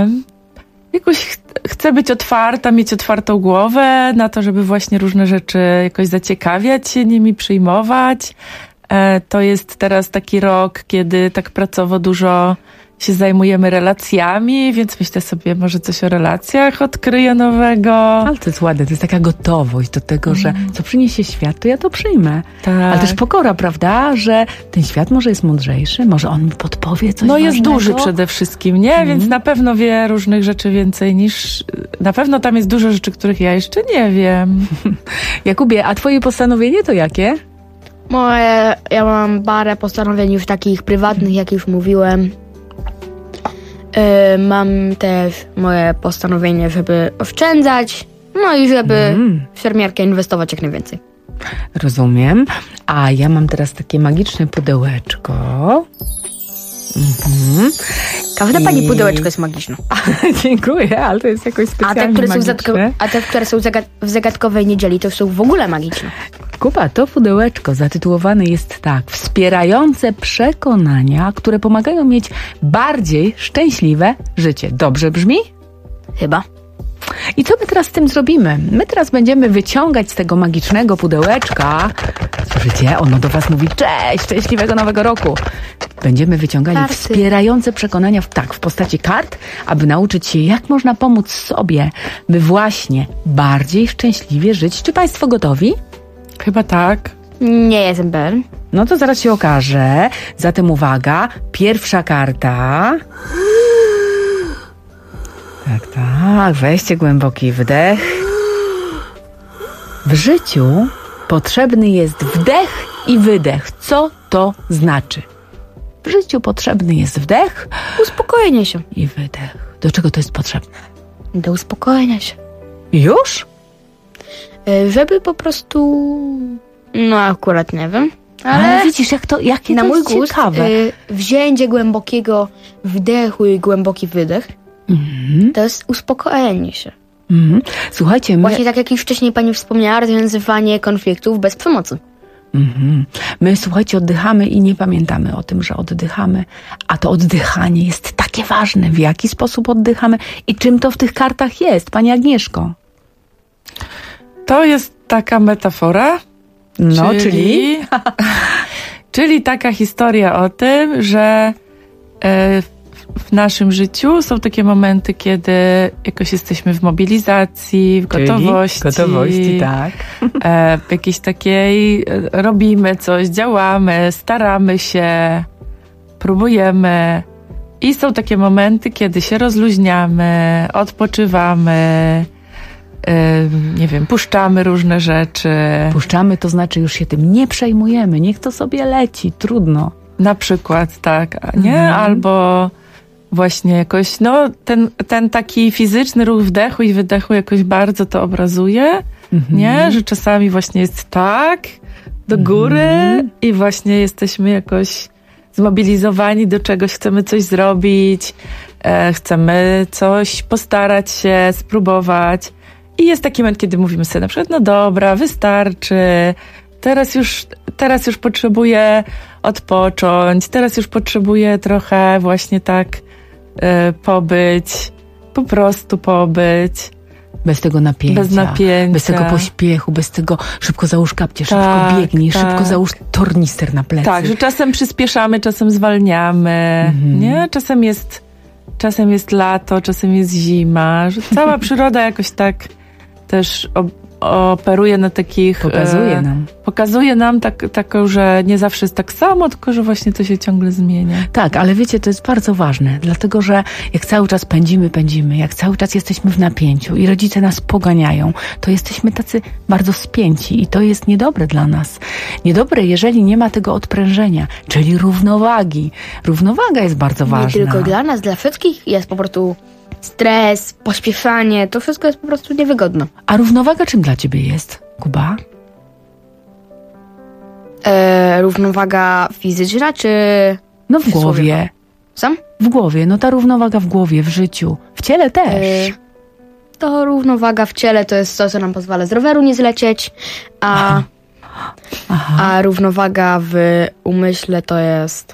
Jakoś chcę być otwarta, mieć otwartą głowę na to, żeby właśnie różne rzeczy jakoś zaciekawiać się nimi, przyjmować. To jest teraz taki rok, kiedy tak pracowo dużo się zajmujemy relacjami, więc myślę sobie, może coś o relacjach odkryję nowego. Ale to jest ładne, to jest taka gotowość do tego, że co przyniesie świat, to ja to przyjmę. Tak. Ale też pokora, prawda, że ten świat może jest mądrzejszy, może on mi podpowie coś ważnego. Jest duży przede wszystkim, nie? Więc na pewno wie różnych rzeczy więcej niż... Na pewno tam jest dużo rzeczy, których ja jeszcze nie wiem. Jakubie, a twoje postanowienie to jakie? Ja mam parę postanowień już takich prywatnych, jak już mówiłem. Mam też moje postanowienie, żeby oszczędzać, no i żeby w szermierkę inwestować jak najwięcej. Rozumiem. A ja mam teraz takie magiczne pudełeczko. Każde pani pudełeczko jest magiczne. Dziękuję, ale to jest jakoś specjalnie magiczne. A te, które są w zagadkowej niedzieli, to są w ogóle magiczne. Kuba, to pudełeczko zatytułowane jest tak: wspierające przekonania, które pomagają mieć bardziej szczęśliwe życie. Dobrze brzmi? Chyba. I co my teraz z tym zrobimy? My teraz będziemy wyciągać z tego magicznego pudełeczka. Słyszycie? Ono do was mówi: cześć, szczęśliwego nowego roku. Będziemy wyciągali karty. Wspierające przekonania w postaci kart, aby nauczyć się, jak można pomóc sobie, by właśnie bardziej szczęśliwie żyć. Czy państwo gotowi? Chyba tak. Nie jestem pewien. No to zaraz się okaże. Zatem uwaga, pierwsza karta. Tak, weźcie głęboki wdech. W życiu potrzebny jest wdech i wydech. Co to znaczy? W życiu potrzebny jest wdech, uspokojenie się i wydech. Do czego to jest potrzebne? Do uspokojenia się. Już? Żeby po prostu... No akurat nie wiem. Ale widzisz, jakie na to mój jest gust, ciekawe. Wzięcie głębokiego wdechu i głęboki wydech to jest uspokojenie się. Słuchajcie, Właśnie tak jak już wcześniej pani wspomniała, rozwiązywanie konfliktów bez przemocy. My, słuchajcie, oddychamy i nie pamiętamy o tym, że oddychamy. A to oddychanie jest takie ważne. W jaki sposób oddychamy i czym to w tych kartach jest, pani Agnieszko? To jest taka metafora. No, czyli? Czyli taka historia o tym, że w naszym życiu są takie momenty, kiedy jakoś jesteśmy w mobilizacji, w gotowości. Gotowości, tak. W jakiejś takiej robimy coś, działamy, staramy się, próbujemy. I są takie momenty, kiedy się rozluźniamy, odpoczywamy, nie wiem, puszczamy różne rzeczy. Puszczamy, to znaczy już się tym nie przejmujemy, niech to sobie leci, trudno. Na przykład, tak, nie? Albo właśnie jakoś, no, ten taki fizyczny ruch wdechu i wydechu jakoś bardzo to obrazuje, nie? Że czasami właśnie jest tak, do góry i właśnie jesteśmy jakoś zmobilizowani do czegoś, chcemy coś zrobić, chcemy coś postarać się, spróbować. I jest taki moment, kiedy mówimy sobie na przykład, no dobra, wystarczy, teraz już potrzebuję odpocząć, teraz już potrzebuję trochę właśnie tak pobyć, po prostu pobyć. Bez tego napięcia. Bez tego pośpiechu, bez tego szybko załóż kapcie, szybko biegnij, szybko załóż tornister na plecy. Tak, że czasem przyspieszamy, czasem zwalniamy, nie? Czasem jest lato, czasem jest zima, że cała przyroda jakoś tak też operuje na takich... Pokazuje nam taką, że nie zawsze jest tak samo, tylko że właśnie to się ciągle zmienia. Tak, ale wiecie, to jest bardzo ważne, dlatego że jak cały czas pędzimy, jak cały czas jesteśmy w napięciu i rodzice nas poganiają, to jesteśmy tacy bardzo spięci i to jest niedobre dla nas. Niedobre, jeżeli nie ma tego odprężenia, czyli równowagi. Równowaga jest bardzo ważna. Nie tylko dla nas, dla wszystkich jest po prostu stres, pośpieszanie, to wszystko jest po prostu niewygodne. A równowaga czym dla ciebie jest, Kuba? Równowaga fizyczna, czy... No w głowie. Sam? W głowie, no ta równowaga w głowie, w życiu. W ciele też. To równowaga w ciele to jest to, co nam pozwala z roweru nie zlecieć, a równowaga w umyśle to jest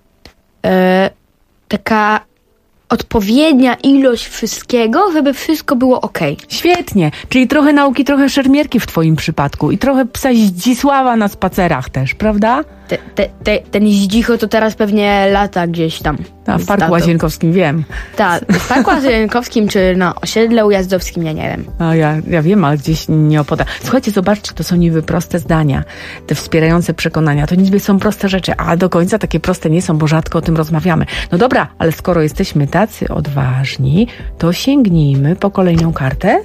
taka odpowiednia ilość wszystkiego, żeby wszystko było okej. Świetnie. Czyli trochę nauki, trochę szermierki w twoim przypadku i trochę psa Zdzisława na spacerach też, prawda? Ten Zdzicho to teraz pewnie lata gdzieś tam. W Parku Łazienkowskim wiem. Tak, w Parku Łazienkowskim czy na osiedle ujazdowskim, ja nie wiem. Ja wiem, ale gdzieś nie opoda. Słuchajcie, zobaczcie, to są niby proste zdania, te wspierające przekonania. To niby są proste rzeczy, a do końca takie proste nie są, bo rzadko o tym rozmawiamy. No dobra, ale skoro jesteśmy tacy odważni, to sięgnijmy po kolejną kartę.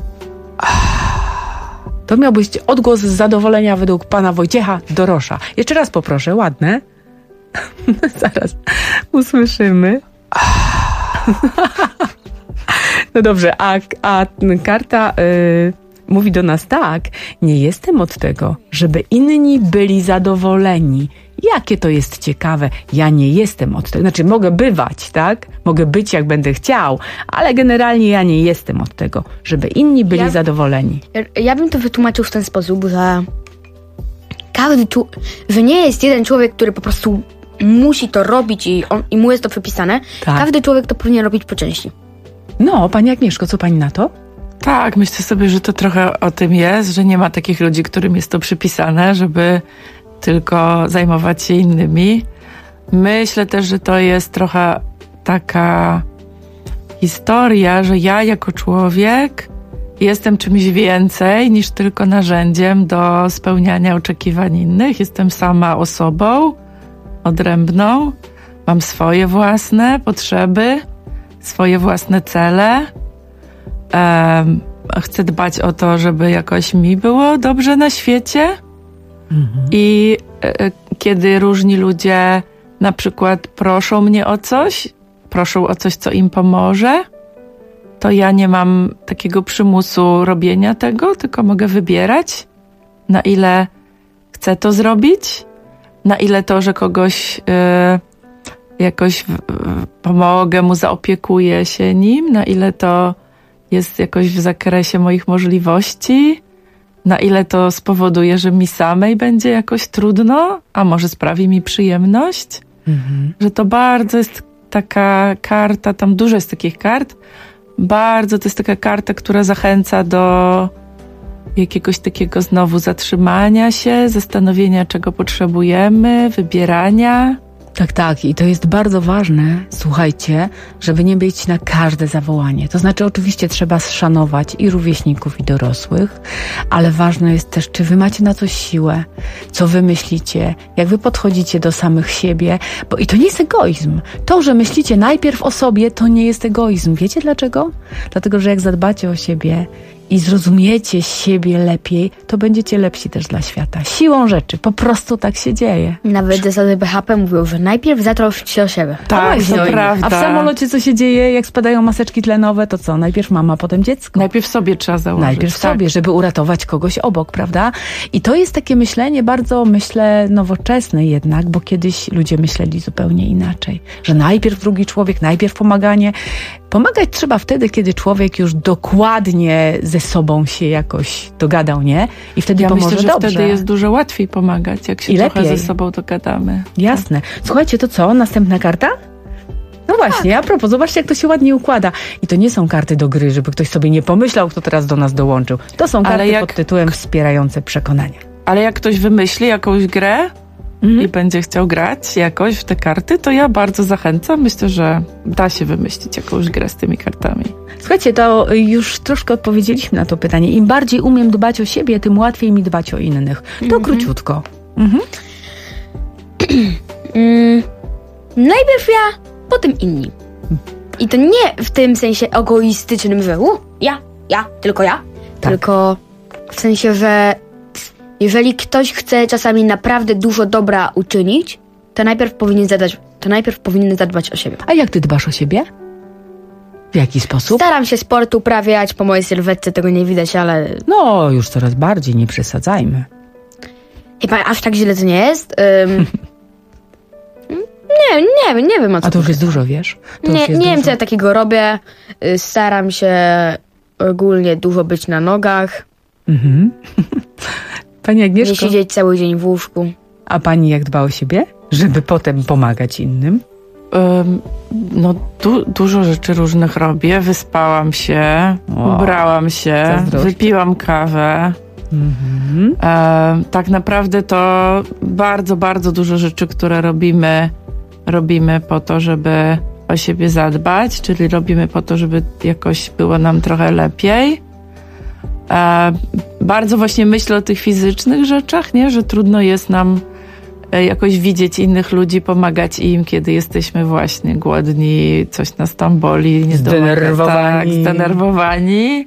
To miał być odgłos zadowolenia według pana Wojciecha Dorosza. Jeszcze raz poproszę, ładne. Zaraz usłyszymy. No dobrze, a karta mówi do nas tak. Nie jestem od tego, żeby inni byli zadowoleni. Jakie to jest ciekawe. Ja nie jestem od tego. Znaczy mogę bywać, tak? Mogę być jak będę chciał, ale generalnie ja nie jestem od tego, żeby inni byli zadowoleni. Ja bym to wytłumaczył w ten sposób, że nie jest jeden człowiek, który po prostu musi to robić i mu jest to przypisane. Tak. Każdy człowiek to powinien robić po części. No, pani Agnieszko, co pani na to? Tak, myślę sobie, że to trochę o tym jest, że nie ma takich ludzi, którym jest to przypisane, żeby tylko zajmować się innymi. Myślę też, że to jest trochę taka historia, że ja jako człowiek jestem czymś więcej niż tylko narzędziem do spełniania oczekiwań innych. Jestem sama osobą odrębną. Mam swoje własne potrzeby, swoje własne cele. Chcę dbać o to, żeby jakoś mi było dobrze na świecie. I kiedy różni ludzie na przykład proszą mnie o coś, co im pomoże, to ja nie mam takiego przymusu robienia tego, tylko mogę wybierać, na ile chcę to zrobić, na ile to, że kogoś jakoś pomogę mu, zaopiekuję się nim, na ile to jest jakoś w zakresie moich możliwości, na ile to spowoduje, że mi samej będzie jakoś trudno, a może sprawi mi przyjemność, że to bardzo jest taka karta, tam dużo jest takich kart, bardzo to jest taka karta, która zachęca do jakiegoś takiego znowu zatrzymania się, zastanowienia, czego potrzebujemy, wybierania. Tak. I to jest bardzo ważne, słuchajcie, żeby nie być na każde zawołanie. To znaczy oczywiście trzeba szanować i rówieśników, i dorosłych, ale ważne jest też, czy wy macie na coś siłę, co wy myślicie, jak wy podchodzicie do samych siebie, bo i to nie jest egoizm. To, że myślicie najpierw o sobie, to nie jest egoizm. Wiecie dlaczego? Dlatego, że jak zadbacie o siebie i zrozumiecie siebie lepiej, to będziecie lepsi też dla świata. Siłą rzeczy, po prostu tak się dzieje. Nawet zasady BHP mówią, że najpierw zatroszcz się o siebie. Tak, to prawda. A w samolocie co się dzieje, jak spadają maseczki tlenowe, to co? Najpierw mama, potem dziecko. Najpierw sobie trzeba założyć. Najpierw sobie, żeby uratować kogoś obok, prawda? I to jest takie myślenie bardzo, myślę, nowoczesne jednak, bo kiedyś ludzie myśleli zupełnie inaczej. Że najpierw drugi człowiek, najpierw pomaganie. Pomagać trzeba wtedy, kiedy człowiek już dokładnie ze sobą się jakoś dogadał, nie? I wtedy pomoże myślę, że dobrze. wtedy jest dużo łatwiej pomagać, jak się I trochę lepiej. ze sobą dogadamy. Jasne. Słuchajcie, to co? Następna karta? No właśnie, a propos, zobaczcie, jak to się ładnie układa. I to nie są karty do gry, żeby ktoś sobie nie pomyślał, kto teraz do nas dołączył. To są karty pod tytułem wspierające przekonania. Ale jak ktoś wymyśli jakąś grę i będzie chciał grać jakoś w te karty, to ja bardzo zachęcam. Myślę, że da się wymyślić jakąś grę z tymi kartami. Słuchajcie, to już troszkę odpowiedzieliśmy na to pytanie. Im bardziej umiem dbać o siebie, tym łatwiej mi dbać o innych. To króciutko. Najpierw ja, potem inni. I to nie w tym sensie egoistycznym, że ja, tylko ja. Tak. Tylko w sensie, że jeżeli ktoś chce czasami naprawdę dużo dobra uczynić, to najpierw powinien zadbać o siebie. A jak ty dbasz o siebie? W jaki sposób? Staram się sport uprawiać, po mojej sylwetce tego nie widać, ale... No, już coraz bardziej, nie przesadzajmy. Chyba aż tak źle to nie jest. Nie wiem o co. A to już jest dużo, wiesz? Nie wiem, co ja takiego robię. Staram się ogólnie dużo być na nogach. Pani Agnieszko? Nie siedzieć cały dzień w łóżku. A pani jak dba o siebie? Żeby potem pomagać innym? No dużo rzeczy różnych robię. Wyspałam się, ubrałam się, wypiłam kawę. Tak naprawdę to bardzo, bardzo dużo rzeczy, które robimy po to, żeby o siebie zadbać, czyli robimy po to, żeby jakoś było nam trochę lepiej. Bardzo właśnie myślę o tych fizycznych rzeczach, nie? Że trudno jest nam jakoś widzieć innych ludzi, pomagać im, kiedy jesteśmy właśnie głodni, coś nas tam boli, zdenerwowani.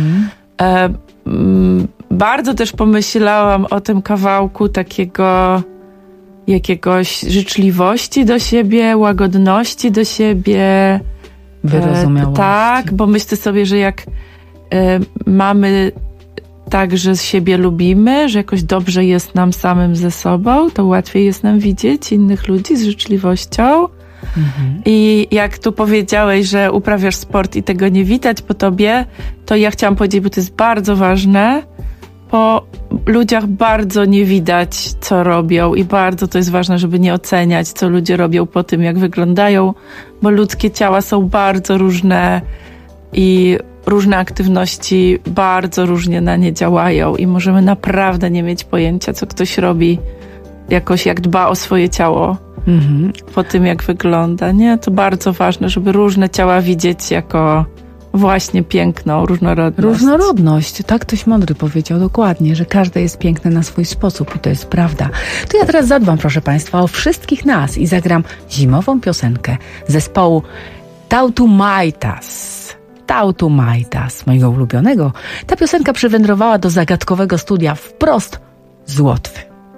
Bardzo też pomyślałam o tym kawałku takiego jakiegoś życzliwości do siebie, łagodności do siebie. Wyrozumiałości. Tak, bo myślę sobie, że jak mamy tak, że siebie lubimy, że jakoś dobrze jest nam samym ze sobą, to łatwiej jest nam widzieć innych ludzi z życzliwością. I jak tu powiedziałeś, że uprawiasz sport i tego nie widać po tobie, to ja chciałam powiedzieć, bo to jest bardzo ważne. Po ludziach bardzo nie widać, co robią i bardzo to jest ważne, żeby nie oceniać, co ludzie robią po tym, jak wyglądają, bo ludzkie ciała są bardzo różne i różne aktywności bardzo różnie na nie działają i możemy naprawdę nie mieć pojęcia, co ktoś robi, jakoś jak dba o swoje ciało po tym, jak wygląda. Nie, to bardzo ważne, żeby różne ciała widzieć jako właśnie piękną różnorodność. Różnorodność, tak ktoś mądry powiedział, dokładnie, że każde jest piękne na swój sposób i to jest prawda. To ja teraz zadbam, proszę Państwa, o wszystkich nas i zagram zimową piosenkę zespołu Tautu Maitas, mojego ulubionego. Ta piosenka przywędrowała do zagadkowego studia wprost z Łotwy.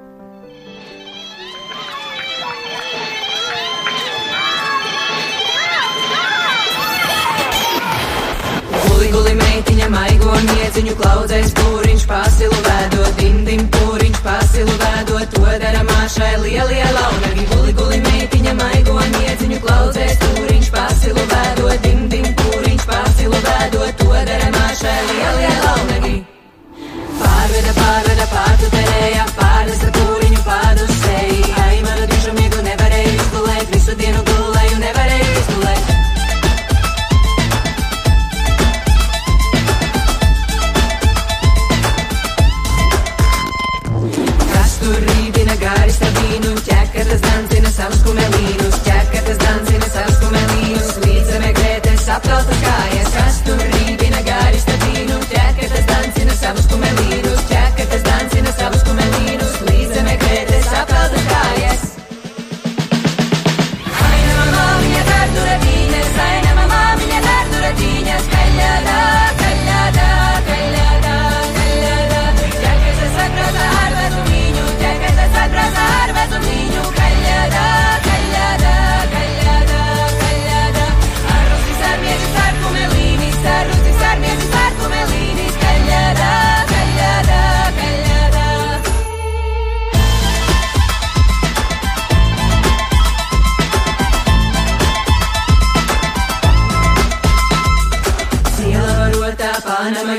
Guli meitiņa maigo niedziņu klaudzēs pūriņš pasilu vēdot, dim pūriņš pasilu vēdot, to dara māšai lielie launagi. Guli meitiņa maigo niedziņu klaudzēs pūriņš pasilu vēdot, dim pūriņš pasilu vēdot, to dara māšai lielie launagi. Pārveda pārtu terēja, pārnes ar pūriņu pārdu seji, ai manu dižu migu nevarēju izgulēt, visu dienu gulēju nevarēju izgulēt. Kas tur rīdina gāris ar vīnu, ķekatas dancina savus kumelīnus, ķekatas dancina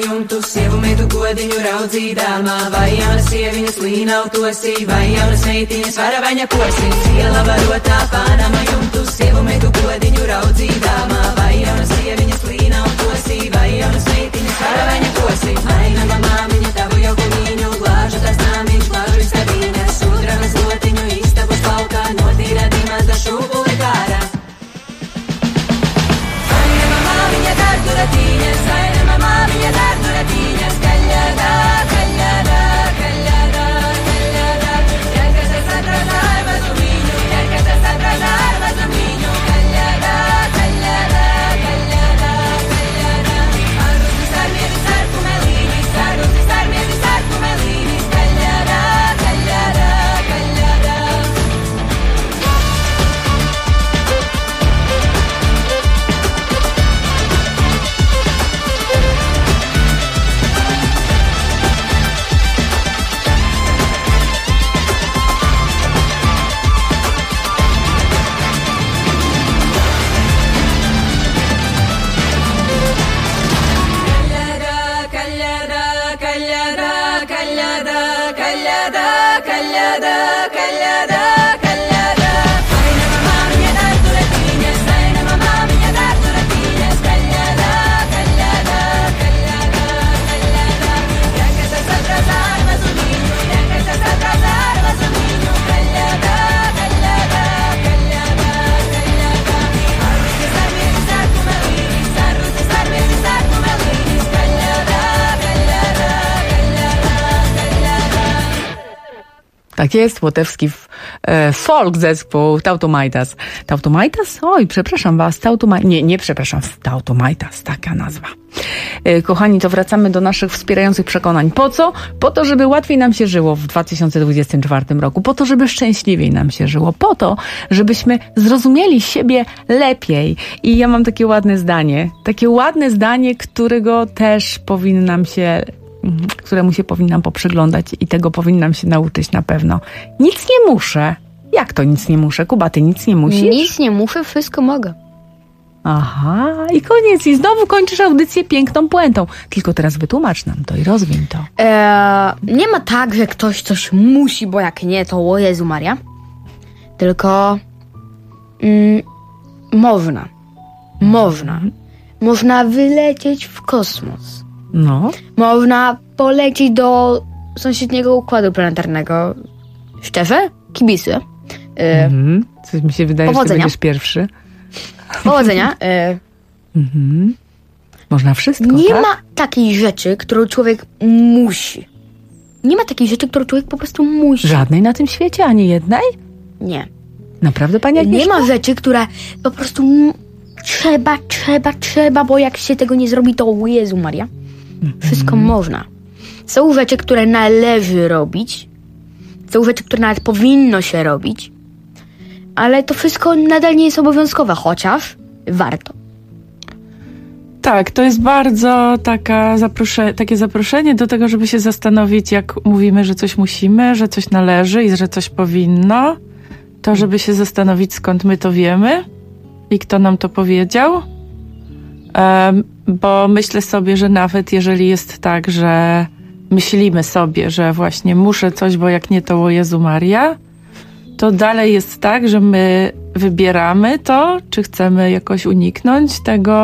jumtu, sievu meitu godiņu raudzīdāmā. Vai jaunas sieviņas līnautu esi, vai jaunas meitiņas varavaņa kosi. Iela varotā Panama jumtu, sievu meitu godiņu raudzīdāmā. Vai jaunas sieviņas līnautu esi, vai jaunas meitiņas varavaņa kosi. Mainama māmiņa tavu jau kumiņu, glāžu tas nāmiņš, glāžu istabiņas. Sudraba zlotiņu istabas laukā, notīra dimās da šūpuli kārā. Duratīņas, saima māmiņa dar duratīņas, kaļādā, kaļādā, kaļādā, kaļādā. Ķerkatas atrada ar mazumiņu, ķerkatas atrada ar mazumiņu, kaļādā, kaļādā, kaļādā, kaļādā. Arruzis armietis ar kumelīnis, arruzis armietis ar kumelīnis, kaļādā, kaļādā, kaļādā. Tak jest, łotewski folk zespół Tautomaitas. Tautomaitas? Oj, przepraszam was, Nie, przepraszam, Tautomaitas, taka nazwa. Kochani, to wracamy do naszych wspierających przekonań. Po co? Po to, żeby łatwiej nam się żyło w 2024 roku. Po to, żeby szczęśliwiej nam się żyło. Po to, żebyśmy zrozumieli siebie lepiej. I ja mam takie ładne zdanie, którego też któremu się powinnam poprzyglądać i tego powinnam się nauczyć na pewno. Nic nie muszę. Jak to nic nie muszę? Kuba, ty nic nie musisz? Nic nie muszę, wszystko mogę. Aha, i koniec. I znowu kończysz audycję piękną puentą. Tylko teraz wytłumacz nam to i rozwiń to. Nie ma tak, że ktoś coś musi, bo jak nie, to o Jezu Maria. Tylko można wylecieć w kosmos. No. Można polecieć do sąsiedniego układu planetarnego. Szczerze? Kibicuję. Coś mi się wydaje, że ty będziesz pierwszy. Powodzenia. Można wszystko, Nie tak? ma takiej rzeczy, którą człowiek musi. Nie ma takiej rzeczy, którą człowiek po prostu musi. Żadnej na tym świecie, ani jednej? Nie. Naprawdę, pani Agnieszka? Nie ma rzeczy, które po prostu trzeba, bo jak się tego nie zrobi, to o Jezu Maria. Wszystko można. Są rzeczy, które należy robić. Są rzeczy, które nawet powinno się robić. Ale to wszystko nadal nie jest obowiązkowe, chociaż warto. Tak, to jest bardzo takie zaproszenie do tego, żeby się zastanowić, jak mówimy, że coś musimy, że coś należy i że coś powinno, to żeby się zastanowić, skąd my to wiemy i kto nam to powiedział. Bo myślę sobie, że nawet jeżeli jest tak, że myślimy sobie, że właśnie muszę coś, bo jak nie, to o Jezu Maria, to dalej jest tak, że my wybieramy to, czy chcemy jakoś uniknąć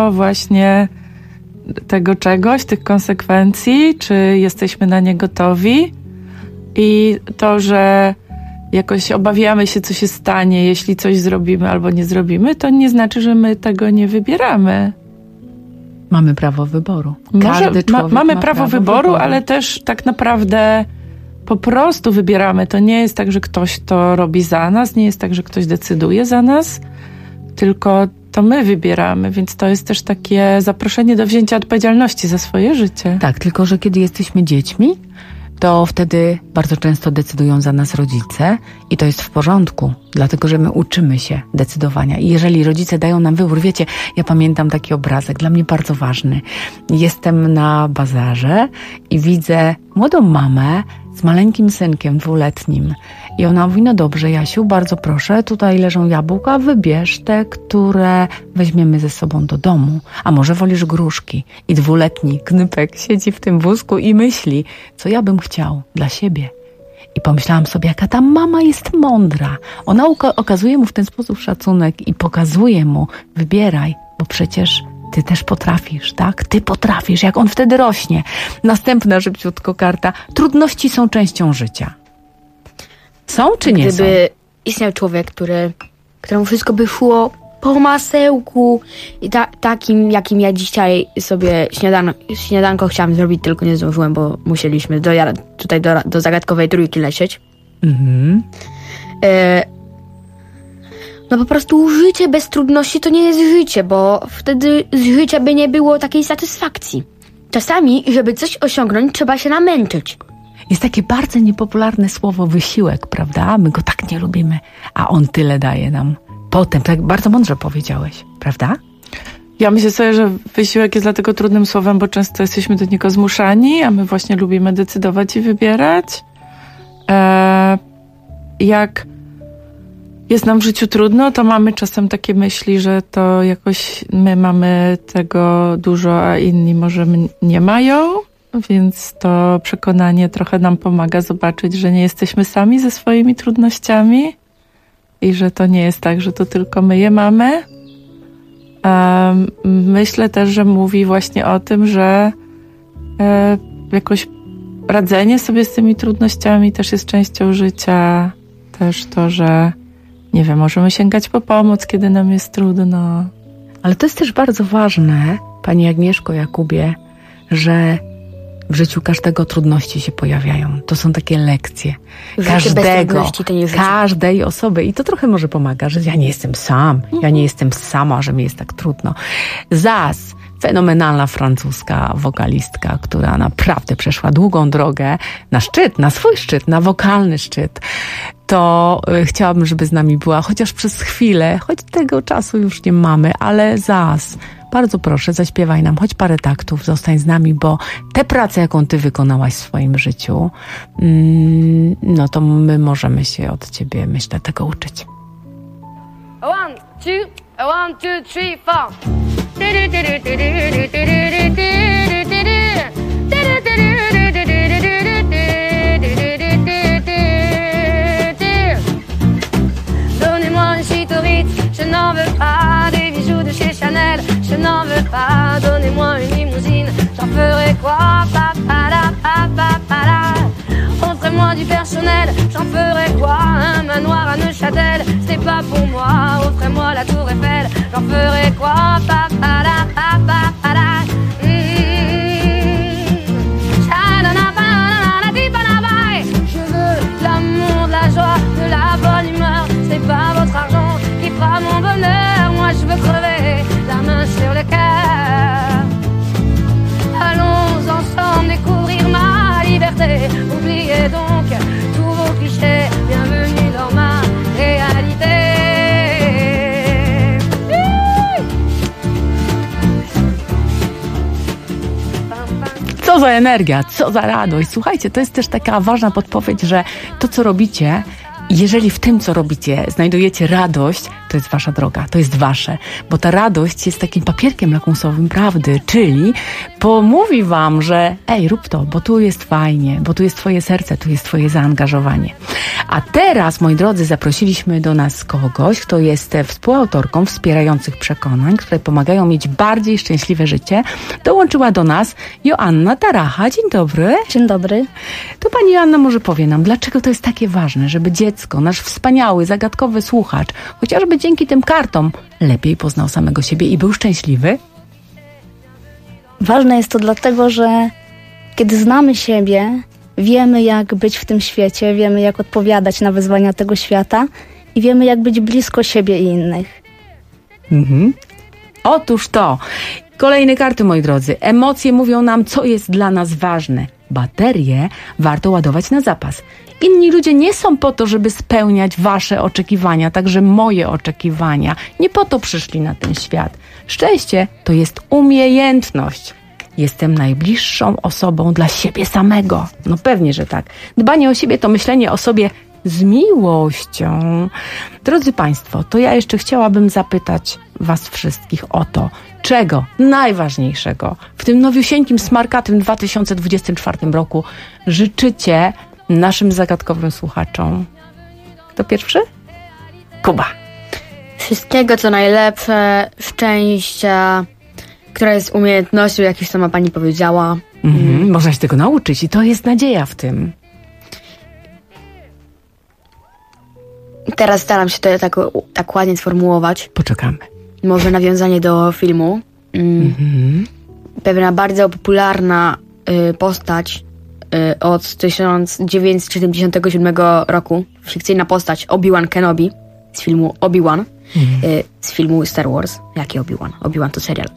tego czegoś, tych konsekwencji, czy jesteśmy na nie gotowi. I to, że jakoś obawiamy się, co się stanie, jeśli coś zrobimy albo nie zrobimy, to nie znaczy, że my tego nie wybieramy. Mamy prawo wyboru. Mamy prawo wyboru, ale też tak naprawdę po prostu wybieramy. To nie jest tak, że ktoś to robi za nas, nie jest tak, że ktoś decyduje za nas, tylko to my wybieramy, więc to jest też takie zaproszenie do wzięcia odpowiedzialności za swoje życie. Tak, tylko że kiedy jesteśmy dziećmi, to wtedy bardzo często decydują za nas rodzice i to jest w porządku, dlatego że my uczymy się decydowania. I jeżeli rodzice dają nam wybór, wiecie, ja pamiętam taki obrazek, dla mnie bardzo ważny. Jestem na bazarze i widzę młodą mamę z maleńkim synkiem 2-letnim I ona mówi, no dobrze, Jasiu, bardzo proszę, tutaj leżą jabłka, wybierz te, które weźmiemy ze sobą do domu. A może wolisz gruszki? I 2-letni Knypek siedzi w tym wózku i myśli, co ja bym chciał dla siebie. I pomyślałam sobie, jaka ta mama jest mądra. Ona okazuje mu w ten sposób szacunek i pokazuje mu, wybieraj, bo przecież ty też potrafisz, tak? Ty potrafisz, jak on wtedy rośnie. Następna szybciutko karta. Trudności są częścią życia. Są czy nie są? Gdyby istniał człowiek, któremu wszystko by szło po masełku i takim, jakim ja dzisiaj sobie śniadanko chciałam zrobić, tylko nie zdążyłem, bo musieliśmy tutaj do zagadkowej trójki lecieć. Mhm. No po prostu życie bez trudności to nie jest życie, bo wtedy z życia by nie było takiej satysfakcji. Czasami, żeby coś osiągnąć, trzeba się namęczyć. Jest takie bardzo niepopularne słowo wysiłek, prawda? My go tak nie lubimy, a on tyle daje nam. Potem, tak bardzo mądrze powiedziałeś, prawda? Ja myślę sobie, że wysiłek jest dlatego trudnym słowem, bo często jesteśmy do niego zmuszani, a my właśnie lubimy decydować i wybierać. Jak jest nam w życiu trudno, to mamy czasem takie myśli, że to jakoś my mamy tego dużo, a inni może nie mają, więc to przekonanie trochę nam pomaga zobaczyć, że nie jesteśmy sami ze swoimi trudnościami i że to nie jest tak, że to tylko my je mamy. Myślę też, że mówi właśnie o tym, że jakoś radzenie sobie z tymi trudnościami też jest częścią życia. Też to, że nie wiem, możemy sięgać po pomoc, kiedy nam jest trudno. Ale to jest też bardzo ważne, Pani Agnieszko, Jakubie, że w życiu każdego trudności się pojawiają. To są takie lekcje. Każdej osoby. I to trochę może pomaga, że ja nie jestem sam. Ja nie jestem sama, że mi jest tak trudno. Zas, fenomenalna francuska wokalistka, która naprawdę przeszła długą drogę na szczyt, na swój szczyt, na wokalny szczyt. To chciałabym, żeby z nami była chociaż przez chwilę, choć tego czasu już nie mamy, ale Zas, bardzo proszę, zaśpiewaj nam choć parę taktów, zostań z nami, bo tę pracę, jaką ty wykonałaś w swoim życiu, no to my możemy się od ciebie, myślę, tego uczyć. 1, 2, 1, 2, 3, 4. Donnez-moi une suite au Ritz, je n'en veux pas des bijoux de chez Chanel, je n'en veux pas. Donnez-moi une limousine, j'en ferai quoi? Offrez-moi du personnel, j'en ferai quoi? Un manoir à Neuchâtel, c'est pas pour moi. Offrez-moi la tour Eiffel, j'en ferai quoi? Je veux l'amour, de la joie, de la bonne humeur. C'est pas votre argent qui fera mon bonheur. Moi je veux crever la main sur le cœur. Allons ensemble découvrir ma liberté. Oubliez donc tous vos clichés. Bienvenue dans ma réalité. Co za energia, co za radość. Słuchajcie, to jest też taka ważna podpowiedź, że to, co robicie, jeżeli w tym, co robicie, znajdujecie radość, to jest wasza droga, to jest wasze. Bo ta radość jest takim papierkiem lakmusowym prawdy, czyli pomówi wam, że rób to, bo tu jest fajnie, bo tu jest twoje serce, tu jest twoje zaangażowanie. A teraz, moi drodzy, zaprosiliśmy do nas kogoś, kto jest współautorką wspierających przekonań, które pomagają mieć bardziej szczęśliwe życie. Dołączyła do nas Joanna Taracha. Dzień dobry. Dzień dobry. To pani Joanna może powie nam, dlaczego to jest takie ważne, żeby dziecko, nasz wspaniały, zagadkowy słuchacz, chociażby dzięki tym kartom, lepiej poznał samego siebie i był szczęśliwy? Ważne jest to dlatego, że kiedy znamy siebie, wiemy, jak być w tym świecie, wiemy, jak odpowiadać na wyzwania tego świata i wiemy, jak być blisko siebie i innych. Otóż to. Kolejne karty, moi drodzy. Emocje mówią nam, co jest dla nas ważne. Baterie warto ładować na zapas. Inni ludzie nie są po to, żeby spełniać wasze oczekiwania, także moje oczekiwania. Nie po to przyszli na ten świat. Szczęście to jest umiejętność. Jestem najbliższą osobą dla siebie samego. No pewnie, że tak. Dbanie o siebie to myślenie o sobie z miłością. Drodzy Państwo, to ja jeszcze chciałabym zapytać Was wszystkich o to, czego najważniejszego w tym nowiusieńkim, smarkatym 2024 roku życzycie naszym zagadkowym słuchaczom. Kto pierwszy? Kuba. Wszystkiego, co najlepsze, szczęścia, która jest umiejętnością, jak już sama pani powiedziała. Można się tego nauczyć i to jest nadzieja w tym. Teraz staram się to tak ładnie sformułować. Poczekamy. Może nawiązanie do filmu. Pewna bardzo popularna postać od 1977 roku, fikcyjna postać Obi-Wan Kenobi z filmu Obi-Wan, z filmu Star Wars. Jaki Obi-Wan? Obi-Wan to serial.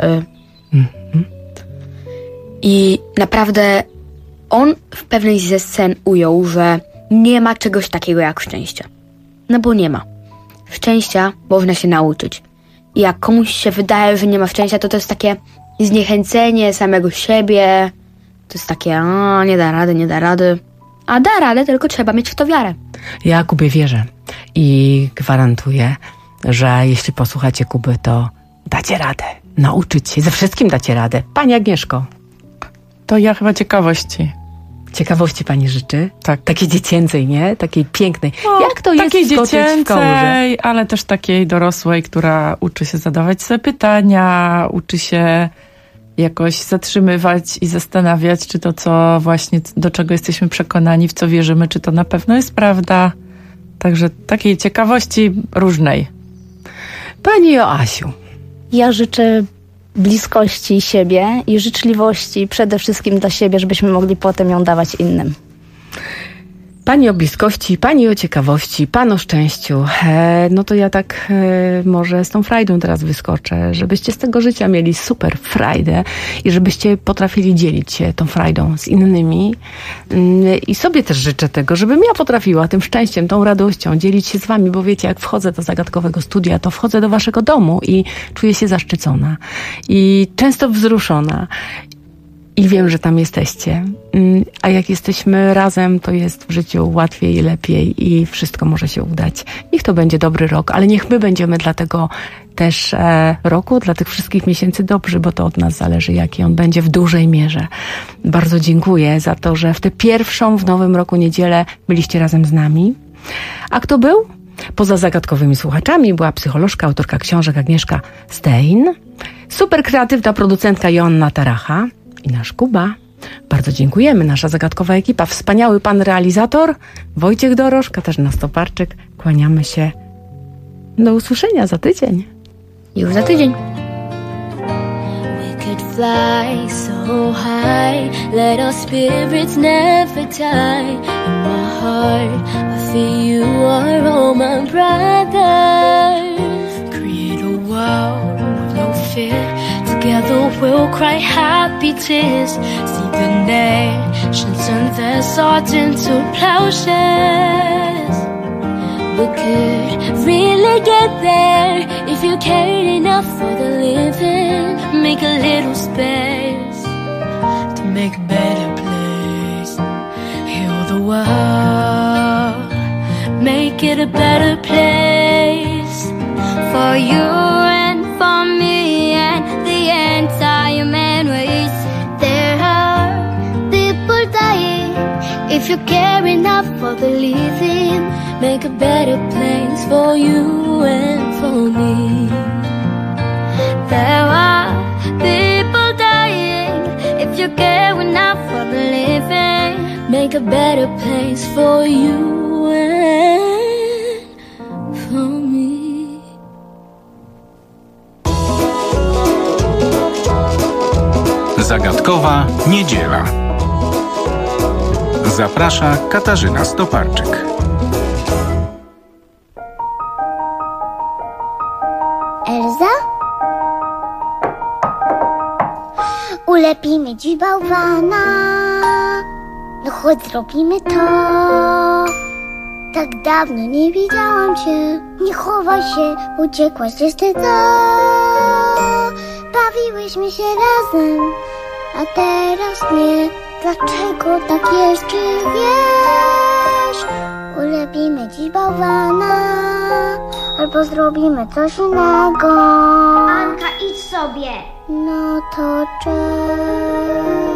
I naprawdę on w pewnej ze scen ujął, że nie ma czegoś takiego jak szczęście. No bo nie ma. Szczęścia można się nauczyć. I jak komuś się wydaje, że nie ma szczęścia, to jest takie zniechęcenie samego siebie. To jest takie, nie da rady. A da radę, tylko trzeba mieć w to wiarę. Ja Kubie wierzę i gwarantuję, że jeśli posłuchacie Kuby, to dacie radę. Nauczyć się. Ze wszystkim dacie radę. Pani Agnieszko. To ja chyba ciekawości. Ciekawości pani życzy? Tak. Takiej dziecięcej, nie? Takiej pięknej. No, jak to jest takiej skoczyć w kałużę? dziecięcej, ale też takiej dorosłej, która uczy się zadawać sobie pytania, uczy się jakoś zatrzymywać i zastanawiać, czy to, co właśnie, do czego jesteśmy przekonani, w co wierzymy, czy to na pewno jest prawda. Także takiej ciekawości różnej. Pani Joasiu. Ja życzę bliskości siebie i życzliwości przede wszystkim dla siebie, żebyśmy mogli potem ją dawać innym. Pani o bliskości, pani o ciekawości, pan o szczęściu. No to ja tak może z tą frajdą teraz wyskoczę, żebyście z tego życia mieli super frajdę i żebyście potrafili dzielić się tą frajdą z innymi. I sobie też życzę tego, żebym ja potrafiła tym szczęściem, tą radością dzielić się z wami, bo wiecie, jak wchodzę do zagadkowego studia, to wchodzę do waszego domu i czuję się zaszczycona i często wzruszona. I wiem, że tam jesteście. A jak jesteśmy razem, to jest w życiu łatwiej i lepiej i wszystko może się udać. Niech to będzie dobry rok, ale niech my będziemy dla tego też roku, dla tych wszystkich miesięcy dobrzy, bo to od nas zależy, jaki on będzie w dużej mierze. Bardzo dziękuję za to, że w tę pierwszą w nowym roku niedzielę byliście razem z nami. A kto był? Poza zagadkowymi słuchaczami była psycholożka, autorka książek Agnieszka Stein, super kreatywna producentka Joanna Taracha i nasz Kuba. Bardzo dziękujemy, nasza zagadkowa ekipa, wspaniały pan realizator Wojciech Dorosz, Katarzyna Stoparczyk. Kłaniamy się. Do usłyszenia za tydzień. Już za tydzień. We could fly so high, let our spirits never die. In my heart, I feel you are all my brothers. Create a world with no fear. Together we'll cry happy tears. See the nations turn their swords into plowshares. We could really get there if you cared enough for the living. Make a little space to make a better place. Heal the world, make it a better place for you and for me and the entire man race. There are people dying. If you care enough for the living, make a better place for you and for me. There are people dying. If you care enough for the living, make a better place for you and for me. Zagadkowa niedziela. Zaprasza Katarzyna Stoparczyk. Elza? Ulepimy dziś bałwana. No chodź, zrobimy to. Tak dawno nie widziałam cię. Nie chowaj się, uciekłaś ze wstydu. Bawiłyśmy się razem, a teraz nie. Dlaczego tak jest, czy wiesz? Ulepimy dziś bałwana, albo zrobimy coś innego. Anka, idź sobie. No to cześć.